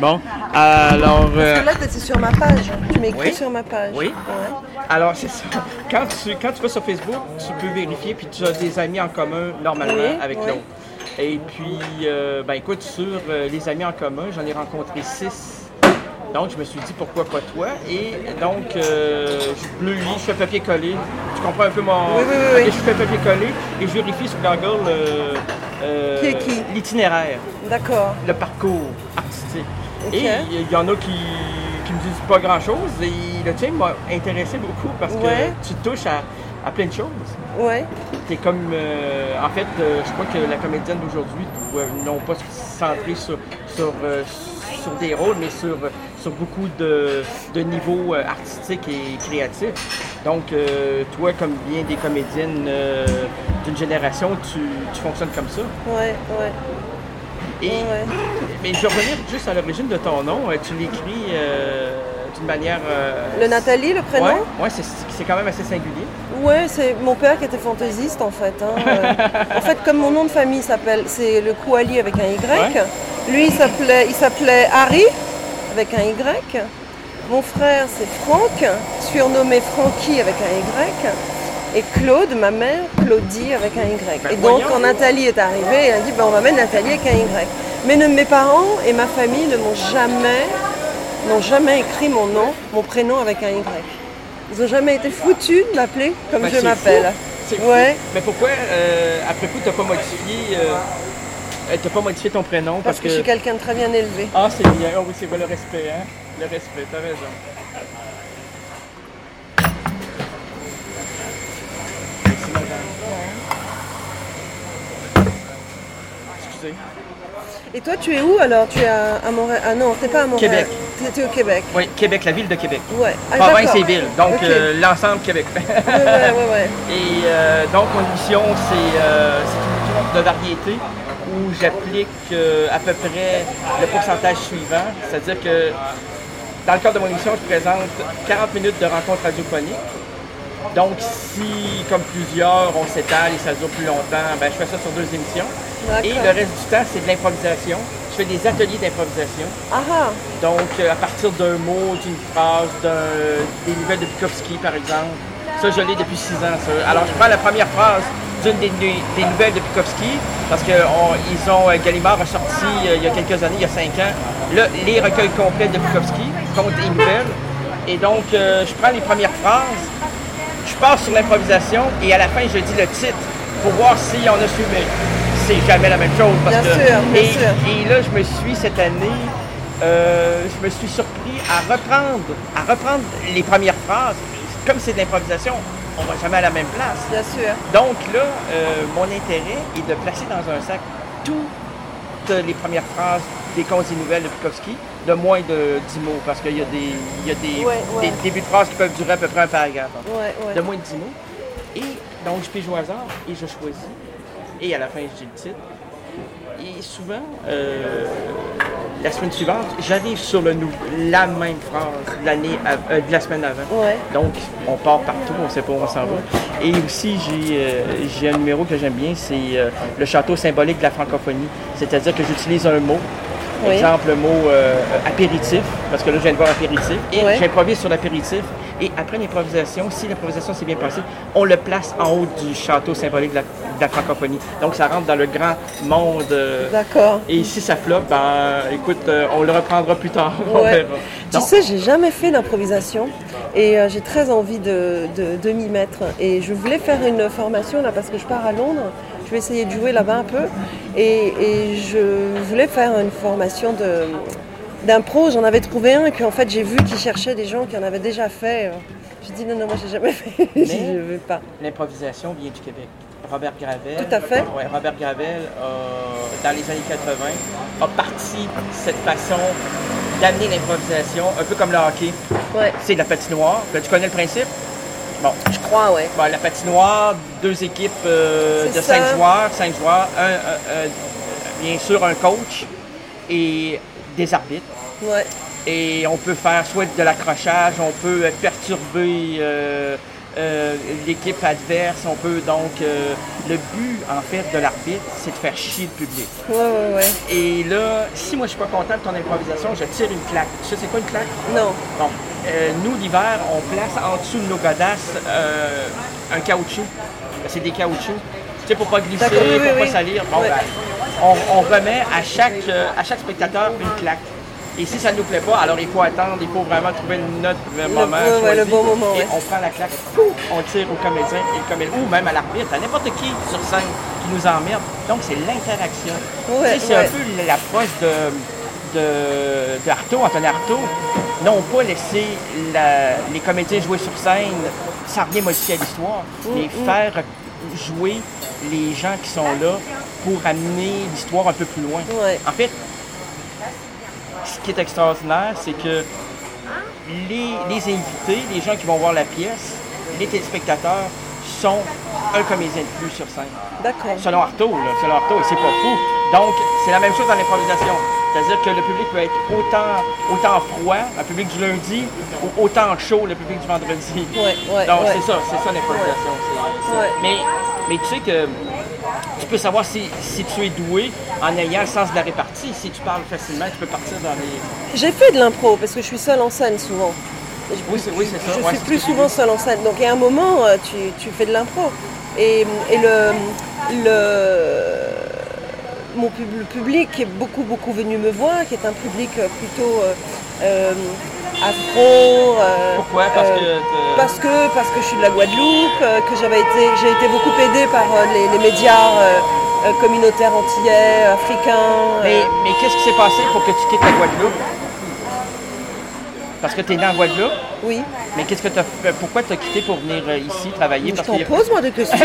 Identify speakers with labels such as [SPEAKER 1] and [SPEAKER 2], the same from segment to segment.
[SPEAKER 1] Bon, alors...
[SPEAKER 2] Parce que là, tu étais sur ma page. Tu m'écris
[SPEAKER 1] Oui.
[SPEAKER 2] sur ma page.
[SPEAKER 1] Oui.
[SPEAKER 2] Ouais.
[SPEAKER 1] Alors, c'est ça. Quand tu vas sur Facebook, tu peux vérifier, puis tu as des amis en commun, normalement,
[SPEAKER 2] Oui,
[SPEAKER 1] avec
[SPEAKER 2] oui.
[SPEAKER 1] l'autre. Et puis, ben écoute, sur les amis en commun, j'en ai rencontré 6. Donc, je me suis dit, pourquoi pas toi? Et donc, je le lis, je fais papier-coller. Tu comprends un peu mon...
[SPEAKER 2] Oui, oui, oui, oui.
[SPEAKER 1] Ok, je fais papier-coller et je vérifie sur Google
[SPEAKER 2] Qui?
[SPEAKER 1] l'itinéraire,
[SPEAKER 2] D'accord.
[SPEAKER 1] le parcours artistique.
[SPEAKER 2] Ok.
[SPEAKER 1] Et il y en a qui me disent pas grand-chose. Et le tien m'a intéressé beaucoup parce que
[SPEAKER 2] Ouais.
[SPEAKER 1] tu touches à plein de choses.
[SPEAKER 2] Ouais.
[SPEAKER 1] T'es comme... en fait, je crois que la comédienne d'aujourd'hui doit non pas se centrer sur des rôles, mais sur beaucoup de niveaux artistiques et créatifs. Donc, toi, comme bien des comédiennes d'une génération, tu fonctionnes comme ça.
[SPEAKER 2] Ouais, ouais.
[SPEAKER 1] Et,
[SPEAKER 2] Ouais.
[SPEAKER 1] Mais je vais revenir juste à l'origine de ton nom. Tu l'écris d'une manière...
[SPEAKER 2] Le Nathalie, le prénom?
[SPEAKER 1] Ouais, c'est quand même assez singulier.
[SPEAKER 2] Ouais, c'est mon père qui était fantaisiste en fait. En fait, comme mon nom de famille c'est le Kouali avec un Y.
[SPEAKER 1] Ouais.
[SPEAKER 2] Lui, il s'appelait Harry avec un Y. Mon frère, c'est Franck, surnommé Francky avec un Y. Et Claude, ma mère, Claudie avec un Y.
[SPEAKER 1] Ben,
[SPEAKER 2] Et donc,
[SPEAKER 1] voyons.
[SPEAKER 2] quand Nathalie est arrivée, elle a dit on va mettre Nathalie avec un Y. Mais mes parents et ma famille n'ont jamais écrit mon nom, mon prénom avec un Y. Ils n'ont jamais été foutus de m'appeler comme
[SPEAKER 1] Ben,
[SPEAKER 2] je
[SPEAKER 1] c'est
[SPEAKER 2] m'appelle.
[SPEAKER 1] fou. C'est fou.
[SPEAKER 2] Ouais.
[SPEAKER 1] Mais pourquoi, après coup, t'as pas modifié ton prénom?
[SPEAKER 2] Parce que je suis quelqu'un de très bien élevé.
[SPEAKER 1] Ah, c'est bien. Oh oui, c'est vrai, le respect, hein? Le respect, t'as raison. Merci, madame. Excusez.
[SPEAKER 2] Et toi, tu es où alors? Tu es à Montréal? Ah non, t'es pas à Montréal.
[SPEAKER 1] Québec.
[SPEAKER 2] T'es au Québec.
[SPEAKER 1] Oui, Québec, la ville de Québec.
[SPEAKER 2] Ouais. Ah,
[SPEAKER 1] Province
[SPEAKER 2] d'accord.
[SPEAKER 1] et ville, donc
[SPEAKER 2] Ok.
[SPEAKER 1] l'ensemble Québec.
[SPEAKER 2] Ouais.
[SPEAKER 1] Et donc, mon émission, c'est une émission de variété où j'applique à peu près le pourcentage suivant. C'est-à-dire que dans le cadre de mon émission, je présente 40 minutes de rencontres radiophoniques. Donc, si, comme plusieurs, on s'étale et ça dure plus longtemps, ben, je fais ça sur 2 émissions.
[SPEAKER 2] D'accord.
[SPEAKER 1] Et le reste du temps, c'est de l'improvisation. Je fais des ateliers d'improvisation.
[SPEAKER 2] Ah
[SPEAKER 1] Donc, à partir d'un mot, d'une phrase, des nouvelles de Bukowski, par exemple. Ça, je l'ai depuis 6 ans, ça. Alors, je prends la première phrase d'une des nouvelles de Bukowski, parce que Gallimard a sorti, il y a quelques années, il y a 5 ans, les recueils complets de Bukowski, contes et nouvelles. Et donc, je prends les premières phrases, je pars sur l'improvisation, et à la fin, je dis le titre, pour voir si on a suivi. C'est jamais la même chose. Parce
[SPEAKER 2] Bien
[SPEAKER 1] que,
[SPEAKER 2] sûr, bien
[SPEAKER 1] et,
[SPEAKER 2] sûr.
[SPEAKER 1] et là, je me suis, cette année, je me suis surpris à reprendre les premières phrases. Comme c'est de l'improvisation, on va jamais à la même place.
[SPEAKER 2] bien sûr.
[SPEAKER 1] Donc là, mon intérêt est de placer dans un sac toutes les premières phrases des contes et nouvelles de Bukowski, de moins de 10 mots, parce qu'il y a des
[SPEAKER 2] Ouais.
[SPEAKER 1] débuts de phrases qui peuvent durer à peu près un paragraphe.
[SPEAKER 2] Ouais.
[SPEAKER 1] De moins de 10 mots. Et donc, je pige au hasard et je choisis. Et à la fin, j'ai le titre. Et souvent, la semaine suivante, j'arrive sur la même phrase de la semaine avant.
[SPEAKER 2] Ouais.
[SPEAKER 1] Donc, on part partout, on sait pas où on s'en va. Et aussi, j'ai un numéro que j'aime bien, c'est le château symbolique de la francophonie. C'est-à-dire que j'utilise un mot.
[SPEAKER 2] Oui.
[SPEAKER 1] Exemple, le mot apéritif, parce que là, je viens de voir apéritif. Et
[SPEAKER 2] Ouais.
[SPEAKER 1] j'improvise sur l'apéritif. Et après l'improvisation, si l'improvisation s'est bien passée, on le place en haut du château symbolique de la francophonie. Donc, ça rentre dans le grand monde.
[SPEAKER 2] D'accord.
[SPEAKER 1] Et si ça floppe, ben, écoute, on le reprendra plus tard. On
[SPEAKER 2] Ouais.
[SPEAKER 1] verra.
[SPEAKER 2] Tu sais, j'ai jamais fait d'improvisation et j'ai très envie de m'y mettre. Et je voulais faire une formation là parce que je pars à Londres. Je vais essayer de jouer là-bas un peu. Et je voulais faire une formation d'impro. J'en avais trouvé un et puis en fait j'ai vu qu'ils cherchaient des gens qui en avaient déjà fait. J'ai dit non, moi j'ai jamais fait.
[SPEAKER 1] Mais
[SPEAKER 2] Je veux pas.
[SPEAKER 1] l'improvisation vient du Québec. Robert Gravel.
[SPEAKER 2] Tout à fait.
[SPEAKER 1] Ouais, Robert Gravel, dans les années 80, a parti cette façon d'amener l'improvisation, un peu comme le hockey.
[SPEAKER 2] Ouais.
[SPEAKER 1] C'est de la patinoire. Là, tu connais le principe? Bon.
[SPEAKER 2] Je crois, ouais.
[SPEAKER 1] Bon, la patinoire, 2 équipes de
[SPEAKER 2] C'est
[SPEAKER 1] 5
[SPEAKER 2] ça.
[SPEAKER 1] joueurs, bien sûr un coach et des arbitres.
[SPEAKER 2] Ouais.
[SPEAKER 1] Et on peut faire soit de l'accrochage, on peut perturber l'équipe adverse. On peut donc... le but, en fait, de l'arbitre, c'est de faire chier le public.
[SPEAKER 2] Ouais.
[SPEAKER 1] Et là, si moi, je suis pas content de ton improvisation, je tire une claque. Tu sais, c'est quoi une claque?
[SPEAKER 2] Non.
[SPEAKER 1] Bon. Nous, l'hiver, on place en dessous de nos godasses un caoutchouc. C'est des caoutchoucs. Tu sais, pour pas glisser, pour pas salir. Bon, ben, on remet à chaque spectateur une claque. Et si ça ne nous plaît pas, alors il faut attendre, il faut vraiment trouver notre moment choisi.
[SPEAKER 2] Le bon moment,
[SPEAKER 1] et on prend la claque, on tire au comédien, ou même à l'arbitre, à n'importe qui sur scène qui nous emmerde. Donc c'est l'interaction. C'est un peu l'approche de Artaud, Anthony Artaud. Non pas laisser les comédiens jouer sur scène sans rien modifier à l'histoire, mais faire jouer les gens qui sont là pour amener l'histoire un peu plus loin. En fait, ce qui est extraordinaire, c'est que les invités, les gens qui vont voir la pièce, les téléspectateurs, sont un comédien de plus sur scène.
[SPEAKER 2] D'accord.
[SPEAKER 1] Selon Artaud, et c'est pas fou. Donc, c'est la même chose dans l'improvisation. C'est-à-dire que le public peut être autant froid, un public du lundi, ou autant chaud, le public du vendredi. Donc, c'est ça l'improvisation. Mais tu sais que tu peux savoir si tu es doué en ayant le sens de la répartie. Si tu parles facilement, tu peux partir dans les...
[SPEAKER 2] J'ai fait de l'impro, parce que je suis seule en scène souvent.
[SPEAKER 1] Oui, c'est ça.
[SPEAKER 2] Je suis plus souvent seule en scène. Donc, il y a un moment, tu fais de l'impro. Et le public est beaucoup venu me voir, qui est un public plutôt afro.
[SPEAKER 1] Pourquoi?
[SPEAKER 2] Parce que je suis de la Guadeloupe, que j'ai été beaucoup aidée par les médias communautaires antillais, africains.
[SPEAKER 1] Mais qu'est-ce qui s'est passé pour que tu quittes la Guadeloupe? Parce que tu es né en Guadeloupe?
[SPEAKER 2] Oui.
[SPEAKER 1] Mais qu'est-ce que tu as fait? Pourquoi tu as quitté pour venir ici travailler?
[SPEAKER 2] Je t'en pose, moi, des questions.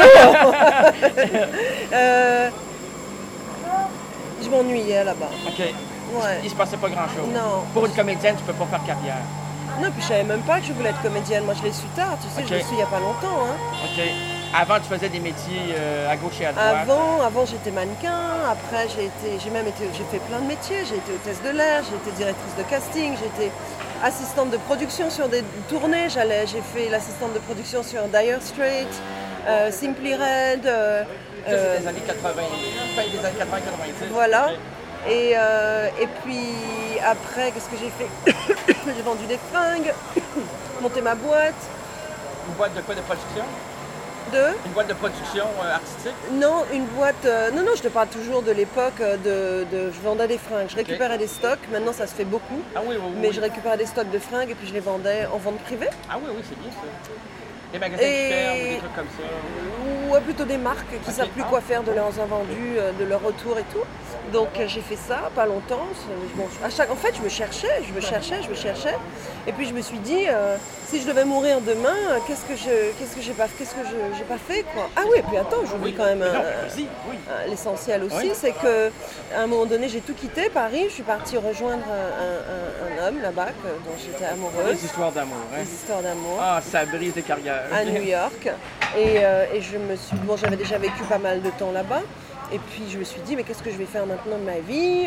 [SPEAKER 2] Je m'ennuyais là-bas.
[SPEAKER 1] OK. Il se passait pas grand-chose.
[SPEAKER 2] Non.
[SPEAKER 1] Pour une comédienne, tu peux pas faire carrière.
[SPEAKER 2] Non, puis je savais même pas que je voulais être comédienne. Moi, je l'ai su tard, tu sais, je l'ai su il y a pas longtemps. Hein.
[SPEAKER 1] OK. Avant, tu faisais des métiers à gauche et à droite.
[SPEAKER 2] Avant j'étais mannequin. Après, j'ai fait plein de métiers. J'ai été hôtesse de l'air, j'ai été directrice de casting, j'ai été assistante de production sur des tournées. J'ai fait l'assistante de production sur Dire Straits, Simply Red.
[SPEAKER 1] Ça, c'est des années 80, fin des années 80-90.
[SPEAKER 2] Voilà. Okay. Et puis après, qu'est-ce que j'ai fait? J'ai vendu des fringues, monté ma boîte.
[SPEAKER 1] Une boîte de quoi? De production? Une boîte de production artistique?
[SPEAKER 2] Non, une boîte... Non, je te parle toujours de l'époque je vendais des fringues. Je récupérais des stocks. Maintenant, ça se fait beaucoup.
[SPEAKER 1] Ah oui.
[SPEAKER 2] Mais je récupérais des stocks de fringues et puis je les vendais en vente privée.
[SPEAKER 1] Ah oui, c'est bien ça. Des magasins qui ferment ou des trucs comme ça?
[SPEAKER 2] Ou plutôt des marques qui ne savent plus quoi faire de leurs invendus, de leur retour et tout. Donc j'ai fait ça, pas longtemps. En fait, je me cherchais. Et puis je me suis dit, si je devais mourir demain, qu'est-ce que j'ai pas fait quoi. Ah oui, et puis attends, j'oublie quand même l'essentiel aussi, c'est que à un moment donné, j'ai tout quitté, Paris. Je suis partie rejoindre un homme là-bas dont j'étais amoureuse.
[SPEAKER 1] Des histoires d'amour. Hein?
[SPEAKER 2] Des histoires d'amour.
[SPEAKER 1] Ah, ça brise des carrières.
[SPEAKER 2] À New York. Et je me suis... Bon, j'avais déjà vécu pas mal de temps là-bas. Et puis je me suis dit, mais qu'est-ce que je vais faire maintenant de ma vie?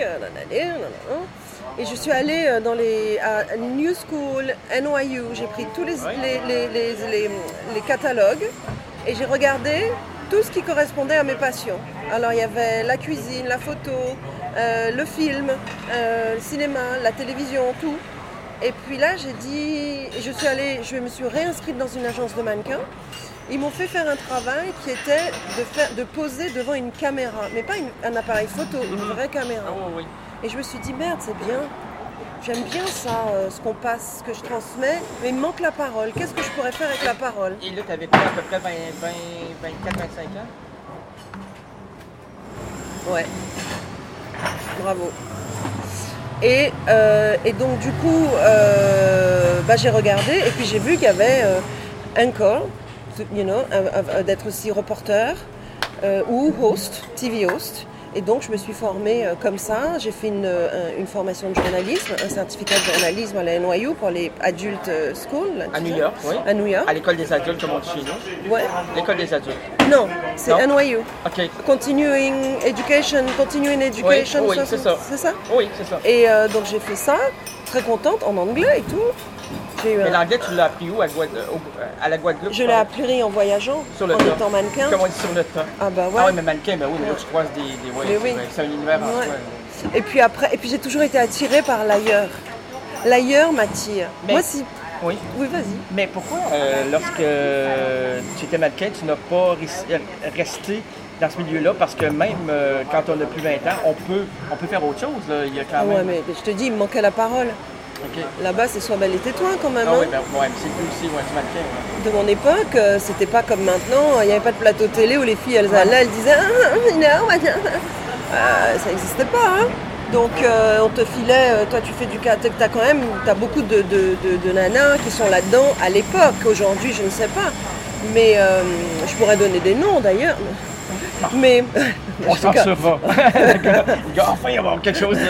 [SPEAKER 2] Et je suis allée à New School, NYU. J'ai pris tous les catalogues et j'ai regardé tout ce qui correspondait à mes passions. Alors il y avait la cuisine, la photo, le film, le cinéma, la télévision, tout. Et puis là, je me suis réinscrite dans une agence de mannequins. Ils m'ont fait faire un travail qui était de poser devant une caméra, mais pas un appareil photo, une vraie caméra.
[SPEAKER 1] Oh, oui.
[SPEAKER 2] Et je me suis dit, merde, c'est bien. J'aime bien ça, ce qu'on passe, ce que je transmets, mais il me manque la parole. Qu'est-ce que je pourrais faire avec la parole?
[SPEAKER 1] Et là, tu avais quoi, à peu près 24-25 ans?
[SPEAKER 2] Ouais. Bravo. Et donc du coup, j'ai regardé et puis j'ai vu qu'il y avait encore, d'être aussi reporter ou host, TV host. Et donc je me suis formée comme ça. J'ai fait une formation de journalisme, un certificat de journalisme à la NYU pour les adultes school.
[SPEAKER 1] À New York, oui.
[SPEAKER 2] À New York.
[SPEAKER 1] À l'école des adultes, comme on dit chez nous.
[SPEAKER 2] Ouais.
[SPEAKER 1] L'école des adultes.
[SPEAKER 2] Non, c'est
[SPEAKER 1] Non?
[SPEAKER 2] NYU.
[SPEAKER 1] OK.
[SPEAKER 2] Continuing Education.
[SPEAKER 1] Oui, c'est ça.
[SPEAKER 2] C'est ça?
[SPEAKER 1] Oui, c'est ça.
[SPEAKER 2] Et donc j'ai fait ça, très contente, en anglais et tout. J'ai eu
[SPEAKER 1] Mais
[SPEAKER 2] un-
[SPEAKER 1] l'anglais, tu l'as appris où? À la Guadeloupe?
[SPEAKER 2] Je l'ai appris en voyageant,
[SPEAKER 1] Sur le
[SPEAKER 2] en
[SPEAKER 1] tas.
[SPEAKER 2] étant mannequin.
[SPEAKER 1] Comme on dit sur le tas.
[SPEAKER 2] Ah bah ouais.
[SPEAKER 1] Ah oui, mais mannequin, ben oui, mais là, tu croises des ouais,
[SPEAKER 2] Mais oui.
[SPEAKER 1] c'est un univers en
[SPEAKER 2] Ouais.
[SPEAKER 1] soi.
[SPEAKER 2] Et puis après, j'ai toujours été attirée par l'ailleurs. L'ailleurs m'attire.
[SPEAKER 1] Mais-
[SPEAKER 2] Moi, si.
[SPEAKER 1] Oui.
[SPEAKER 2] Oui, vas-y.
[SPEAKER 1] Mais pourquoi, lorsque tu étais mannequin, tu n'as pas resté dans ce milieu-là? Parce que même quand on a plus 20 ans, on peut faire autre chose. Là. Il y a quand
[SPEAKER 2] Ah
[SPEAKER 1] même...
[SPEAKER 2] ouais, mais je te dis, il me manquait la parole.
[SPEAKER 1] OK.
[SPEAKER 2] Là-bas, c'est sois belle et tais-toi quand même.
[SPEAKER 1] Ah
[SPEAKER 2] hein.
[SPEAKER 1] oui, ben, ouais, mais c'est plus aussi, ouais, du mannequin. Ouais.
[SPEAKER 2] De mon époque, c'était pas comme maintenant. Il n'y avait pas de plateau télé où les filles, elles allaient, elles disaient non, ça n'existait pas. Hein. Donc on te filait, toi tu fais du karaté, t'as beaucoup de nanas qui sont là-dedans à l'époque. Aujourd'hui, je ne sais pas. Mais je pourrais donner des noms d'ailleurs. Mais
[SPEAKER 1] On s'en saura. Le gars, enfin, il va y avoir quelque chose.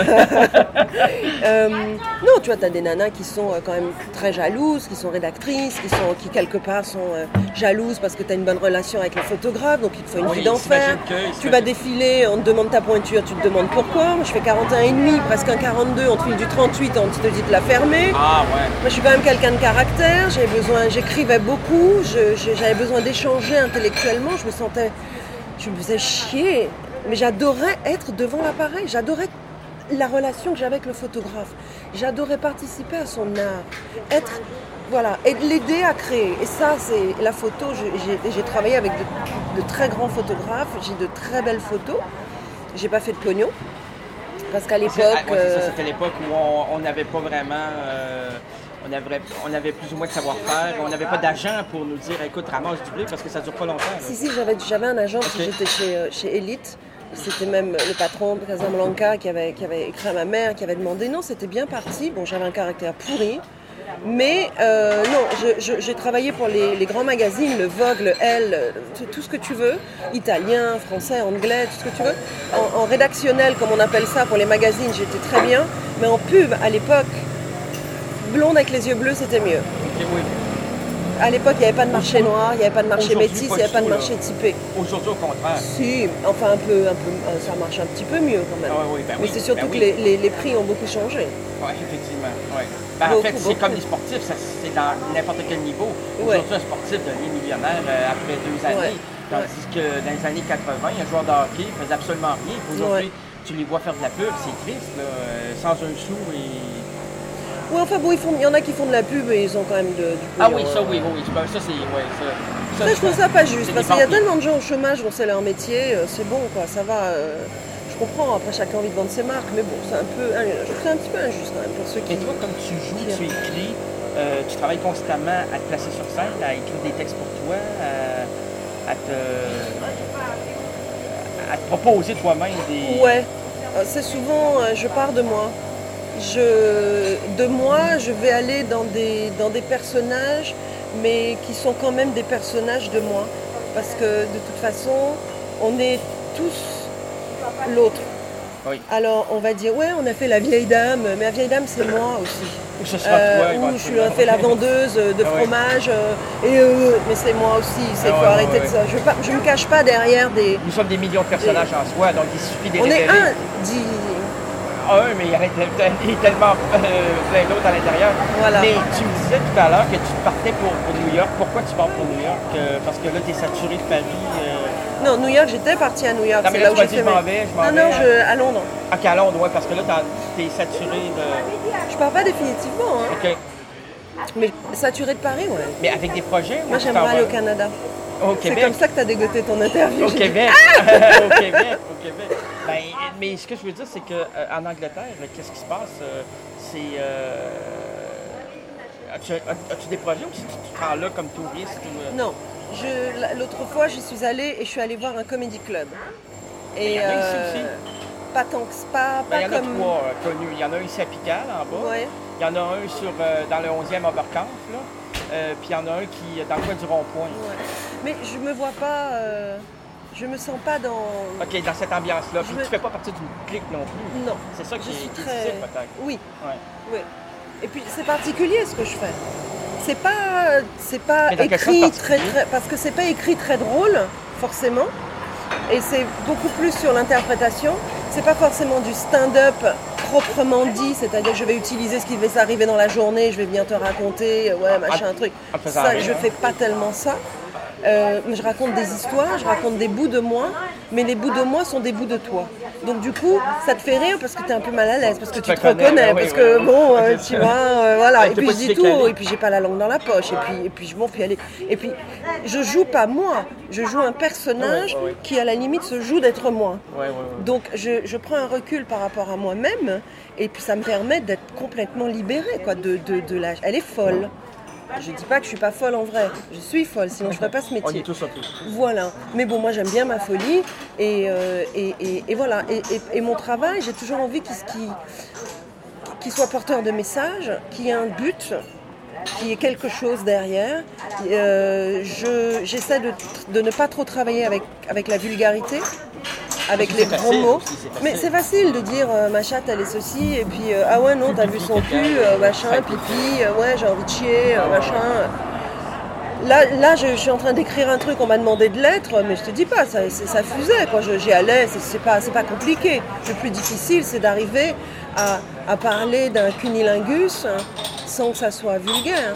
[SPEAKER 2] non, tu vois, tu as des nanas qui sont quand même très jalouses, qui sont rédactrices, qui quelque part sont jalouses parce que tu as une bonne relation avec le photographe, donc il te faut une
[SPEAKER 1] Oui,
[SPEAKER 2] fille d'enfer. Tu vas défiler, on te demande ta pointure, tu te demandes pourquoi. Moi, je fais 41,5, presque un 42, on te file du 38, on te dit de la fermer.
[SPEAKER 1] Ah ouais.
[SPEAKER 2] Moi, je suis quand même quelqu'un de caractère, j'écrivais beaucoup, j'avais besoin d'échanger intellectuellement, je me faisais chier, mais j'adorais être devant l'appareil, j'adorais la relation que j'avais avec le photographe, j'adorais participer à son art, voilà, et l'aider à créer. Et ça, c'est la photo, j'ai travaillé avec de très grands photographes, j'ai de très belles photos, j'ai pas fait de pognon, parce qu'à l'époque...
[SPEAKER 1] Ça, c'était l'époque où on n'avait pas vraiment... on avait plus ou moins de savoir-faire. On n'avait pas d'agent pour nous dire, écoute, ramasse du blé parce que ça dure pas longtemps. Là.
[SPEAKER 2] Si, j'avais un agent parce que j'étais chez Elite. C'était même le patron de Casablanca qui avait écrit à ma mère, qui avait demandé. Non, c'était bien parti. Bon, j'avais un caractère pourri. Mais non, j'ai travaillé pour les grands magazines, le Vogue, le Elle, tout ce que tu veux. Italien, français, anglais, tout ce que tu veux. En rédactionnel, comme on appelle ça, pour les magazines, j'étais très bien. Mais en pub, à l'époque, blonde avec les yeux bleus, c'était mieux.
[SPEAKER 1] Okay, oui.
[SPEAKER 2] À l'époque, il n'y avait pas de marché noir, il n'y avait pas de marché métis, il n'y avait pas de marché typé.
[SPEAKER 1] Aujourd'hui, au contraire.
[SPEAKER 2] Si, enfin un peu, ça marche un petit peu mieux quand même.
[SPEAKER 1] Ah, oui, ben
[SPEAKER 2] mais c'est surtout que les prix ont beaucoup changé.
[SPEAKER 1] Oui, effectivement. Ouais. Ben, en fait, c'est comme les sportifs, c'est dans n'importe quel niveau. Aujourd'hui, un sportif devient millionnaire après 2 années. Tandis que dans les années 80, un joueur de hockey ne faisait absolument rien. Aujourd'hui, tu les vois faire de la pub, c'est triste, là, sans un sou et...
[SPEAKER 2] Oui, enfin bon, il y en a qui font de la pub et ils ont quand même du pognon.
[SPEAKER 1] Ah oui, ça oui, ça c'est... Ouais,
[SPEAKER 2] ça, je trouve ça pas juste, parce qu'il y a tellement de gens au chômage dont c'est leur métier, c'est bon quoi, ça va. Je comprends, après chacun a envie de vendre ses marques, mais bon, c'est un petit peu injuste quand même pour ceux qui...
[SPEAKER 1] Et toi, comme tu joues, tu écris, tu travailles constamment à te placer sur scène, à écrire des textes pour toi, à te proposer toi-même des...
[SPEAKER 2] Ouais, c'est souvent, je pars de moi. Je vais aller dans des personnages, mais qui sont quand même des personnages de moi. Parce que de toute façon, on est tous l'autre.
[SPEAKER 1] Oui.
[SPEAKER 2] Alors on va dire, ouais, on a fait la vieille dame, mais la vieille dame, c'est moi aussi.
[SPEAKER 1] Ou ce sera toi,
[SPEAKER 2] ou je fais la vendeuse de fromage, mais c'est moi aussi. Il faut arrêter de ça. Je ne me cache pas derrière des...
[SPEAKER 1] Nous sommes des millions de personnages en soi, donc il suffit de les
[SPEAKER 2] révéler. On est
[SPEAKER 1] un, mais il y a tellement plein d'autres à l'intérieur.
[SPEAKER 2] Voilà.
[SPEAKER 1] Mais tu me disais tout à l'heure que tu partais pour New York. Pourquoi tu pars pour New York? Parce que là, tu es saturé de Paris.
[SPEAKER 2] Non, New York, j'étais partie à New York.
[SPEAKER 1] Non, mais là où je m'en vais.
[SPEAKER 2] Non, à Londres.
[SPEAKER 1] Ok, à Londres, oui, parce que là, tu es saturé de...
[SPEAKER 2] Je pars pas définitivement. Hein.
[SPEAKER 1] OK.
[SPEAKER 2] Mais saturé de Paris, ouais.
[SPEAKER 1] Mais avec des projets?
[SPEAKER 2] Moi, j'aimerais aller au Canada.
[SPEAKER 1] Au Québec.
[SPEAKER 2] C'est comme ça que tu as dégoté ton interview.
[SPEAKER 1] Au Québec. Au Québec. Ben, mais ce que je veux dire, c'est qu'en Angleterre, qu'est-ce qui se passe? As-tu des projets ou si tu te rends là comme touriste?
[SPEAKER 2] Non. L'autre fois, j'y suis allée et je suis allée voir un comedy club. Et
[SPEAKER 1] il y en a ici aussi?
[SPEAKER 2] Pas tant que pas
[SPEAKER 1] il y en
[SPEAKER 2] comme...
[SPEAKER 1] a 3 connus. Il y en a un ici à Pigalle, en bas.
[SPEAKER 2] Ouais.
[SPEAKER 1] Il y en a un dans le 11e Oberkampf, là. Puis il y en a un qui est dans le coin du rond-point.
[SPEAKER 2] Ouais. Mais je me vois pas... je me sens pas dans...
[SPEAKER 1] OK, dans cette ambiance-là. Puis tu fais pas partie d'une clique non plus.
[SPEAKER 2] Non.
[SPEAKER 1] C'est ça qui est difficile, peut-être.
[SPEAKER 2] Oui.
[SPEAKER 1] Ouais.
[SPEAKER 2] Oui. Et puis c'est particulier ce que je fais. C'est pas écrit très parce que c'est pas écrit très drôle. forcément. Et c'est beaucoup plus sur l'interprétation. C'est pas forcément du stand-up proprement dit, c'est-à-dire que je vais utiliser ce qui va s'arriver dans la journée, je vais venir te raconter, un truc. Ça, je fais pas tellement ça. Je raconte des histoires, je raconte des bouts de moi, mais les bouts de moi sont des bouts de toi. Donc du coup, ça te fait rire parce que tu es un peu mal à l'aise, parce que tu te reconnais, parce que tu vois, voilà. Et puis je dis tout, et puis j'ai pas la langue dans la poche, et puis je m'en puis aller. Et puis je joue pas moi, je joue un personnage qui à la limite se joue d'être moi. Donc je prends un recul par rapport à moi-même, et puis ça me permet d'être complètement libérée, quoi, de la... Elle est folle. Je dis pas que je suis pas folle en vrai, je suis folle, sinon je ferais pas ce métier.
[SPEAKER 1] On est tous un peu.
[SPEAKER 2] Voilà, mais bon, moi j'aime bien ma folie et voilà. Et mon travail, j'ai toujours envie qu'il soit porteur de messages, qu'il y ait un but, qu'il y ait quelque chose derrière. J'essaie de ne pas trop travailler avec la vulgarité. Avec les gros mots, mais c'est facile de dire ma chatte elle est ceci, et puis ah ouais non t'as vu son cul, machin, pipi, ouais j'ai envie de chier, machin. Là je suis en train d'écrire un truc, on m'a demandé de l'être, mais je te dis pas, ça fusait quoi, j'y allais, c'est pas compliqué. Le plus difficile c'est d'arriver à parler d'un cunilingus sans que ça soit vulgaire.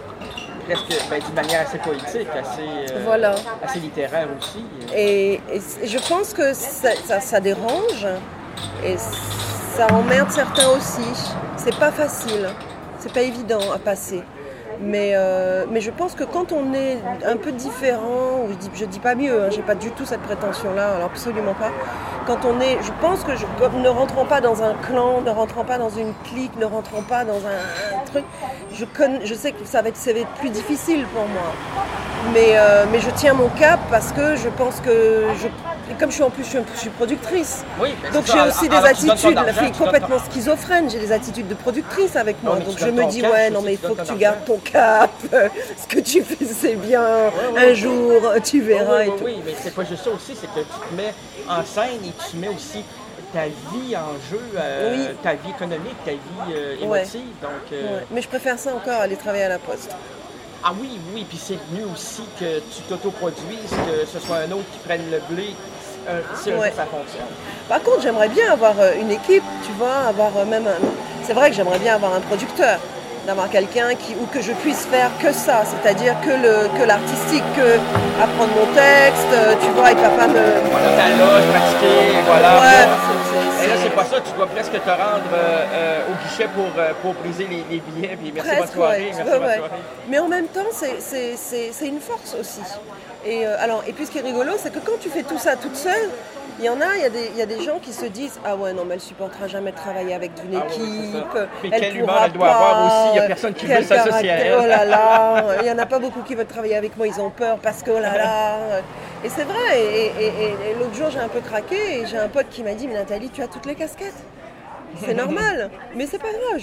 [SPEAKER 1] D'une manière assez poétique, assez littéraire aussi.
[SPEAKER 2] Et je pense que ça dérange et ça emmerde certains aussi. C'est pas facile, c'est pas évident à passer. Mais je pense que quand on est un peu différent, ou je dis pas mieux, j'ai pas du tout cette prétention-là, alors absolument pas. Quand on est, je pense que ne rentrons pas dans un clan, ne rentrons pas dans une clique, ne rentrons pas dans un truc. Je sais que ça va être plus difficile pour moi, mais je tiens mon cap parce que je pense que comme je suis productrice, donc j'ai aussi des attitudes, la fille complètement schizophrène, j'ai des attitudes de productrice avec moi, donc je me dis non mais il faut que tu gardes ton cap, ce que tu fais c'est bien, un jour tu verras.
[SPEAKER 1] Oui, mais c'est pas juste ça aussi, c'est que tu te mets en scène et tu mets aussi ta vie en jeu, ta vie économique, ta vie émotive. Donc,
[SPEAKER 2] mais je préfère ça encore aller travailler à la poste.
[SPEAKER 1] Ah oui, puis c'est mieux aussi que tu t'autoproduises, que ce soit un autre qui prenne le blé, si ça fonctionne.
[SPEAKER 2] Par contre, j'aimerais bien avoir une équipe, tu vois, c'est vrai que j'aimerais bien avoir un producteur, d'avoir quelqu'un ou que je puisse faire que ça, c'est-à-dire que l'artistique, que apprendre mon texte, tu vois, et papa me...
[SPEAKER 1] Voilà, t'as là, pratiquer, voilà. Et là, c'est pas ça, tu dois presque te rendre au guichet pour briser les billets, puis merci bonne soirée, merci bonne soirée.
[SPEAKER 2] Mais en même temps, c'est une force aussi. Et puis ce qui est rigolo, c'est que quand tu fais tout ça toute seule, il y a des gens qui se disent ah ouais non mais elle supportera jamais de travailler avec une équipe,
[SPEAKER 1] mais
[SPEAKER 2] elle
[SPEAKER 1] quelle
[SPEAKER 2] pourra
[SPEAKER 1] humeur elle doit avoir aussi, il n'y a personne qui veut s'associer à elle.
[SPEAKER 2] Oh là là, il n'y en a pas beaucoup qui veulent travailler avec moi, ils ont peur parce que oh là là. Et c'est vrai, et l'autre jour j'ai un peu craqué et j'ai un pote qui m'a dit mais Nathalie tu as toutes les casquettes. C'est normal, mais c'est pas grave,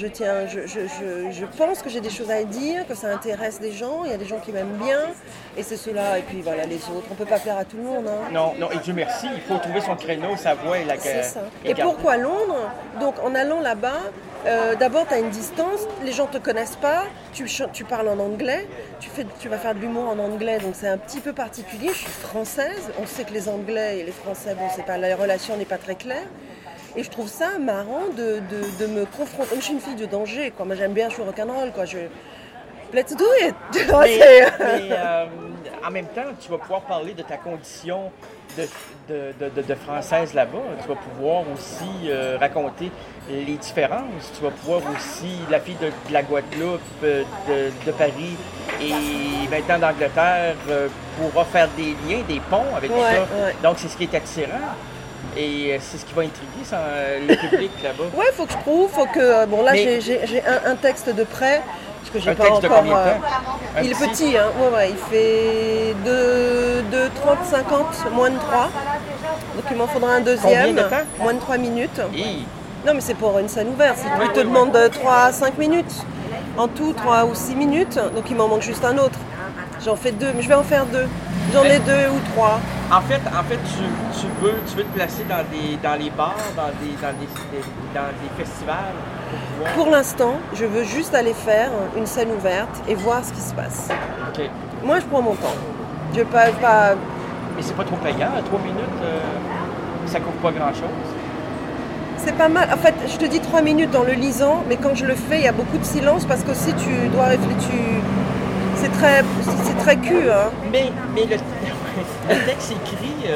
[SPEAKER 2] je pense que j'ai des choses à dire, que ça intéresse des gens, il y a des gens qui m'aiment bien, et c'est ceux-là, et puis voilà, les autres, on peut pas plaire à tout le monde. Hein.
[SPEAKER 1] Non, et Dieu merci, il faut trouver son créneau, sa voix et la
[SPEAKER 2] C'est ça. Et pourquoi Londres ? Donc en allant là-bas, d'abord tu as une distance, les gens te connaissent pas, tu parles en anglais, tu vas faire de l'humour en anglais, donc c'est un petit peu particulier, je suis française, on sait que les Anglais et les Français, la relation n'est pas très claire. Et je trouve ça marrant de me confronter. Comme je suis une fille de danger, quoi. Moi j'aime bien jouer rock'n'roll, quoi. Let's do it!
[SPEAKER 1] Mais en même temps, tu vas pouvoir parler de ta condition de Française là-bas. Tu vas pouvoir aussi raconter les différences. Tu vas pouvoir aussi, la fille de la Guadeloupe, de Paris et maintenant d'Angleterre, pourra faire des liens, des ponts avec tout ça. Ouais. Donc c'est ce qui est attirant. Et c'est ce qui va intriguer le public là-bas.
[SPEAKER 2] Ouais, il faut que je prouve, j'ai un texte de prêt, parce que j'ai
[SPEAKER 1] un
[SPEAKER 2] pas
[SPEAKER 1] texte
[SPEAKER 2] encore.
[SPEAKER 1] De combien de temps?
[SPEAKER 2] Il est petit, hein. Il fait de 30-50, moins de 3. Donc il m'en faudra un deuxième.
[SPEAKER 1] Combien de temps?
[SPEAKER 2] Moins de 3 minutes. Non, mais c'est pour une scène ouverte. Si tu te demandes 3 à 5 minutes, en tout 3 ou 6 minutes, donc il m'en manque juste un autre. J'en fais 2, mais je vais en faire 2. J'en ai 2 ou 3.
[SPEAKER 1] En fait, tu veux te placer dans les bars, dans des festivals
[SPEAKER 2] Pour l'instant, je veux juste aller faire une scène ouverte et voir ce qui se passe.
[SPEAKER 1] Okay.
[SPEAKER 2] Moi, je prends mon temps. Je veux pas
[SPEAKER 1] Mais c'est pas trop payant, 3 minutes, ça coûte pas grand-chose.
[SPEAKER 2] C'est pas mal. En fait, je te dis 3 minutes dans le lisant, mais quand je le fais, il y a beaucoup de silence parce que si tu dois réfléchir, c'est très cul. Hein.
[SPEAKER 1] Mais le texte écrit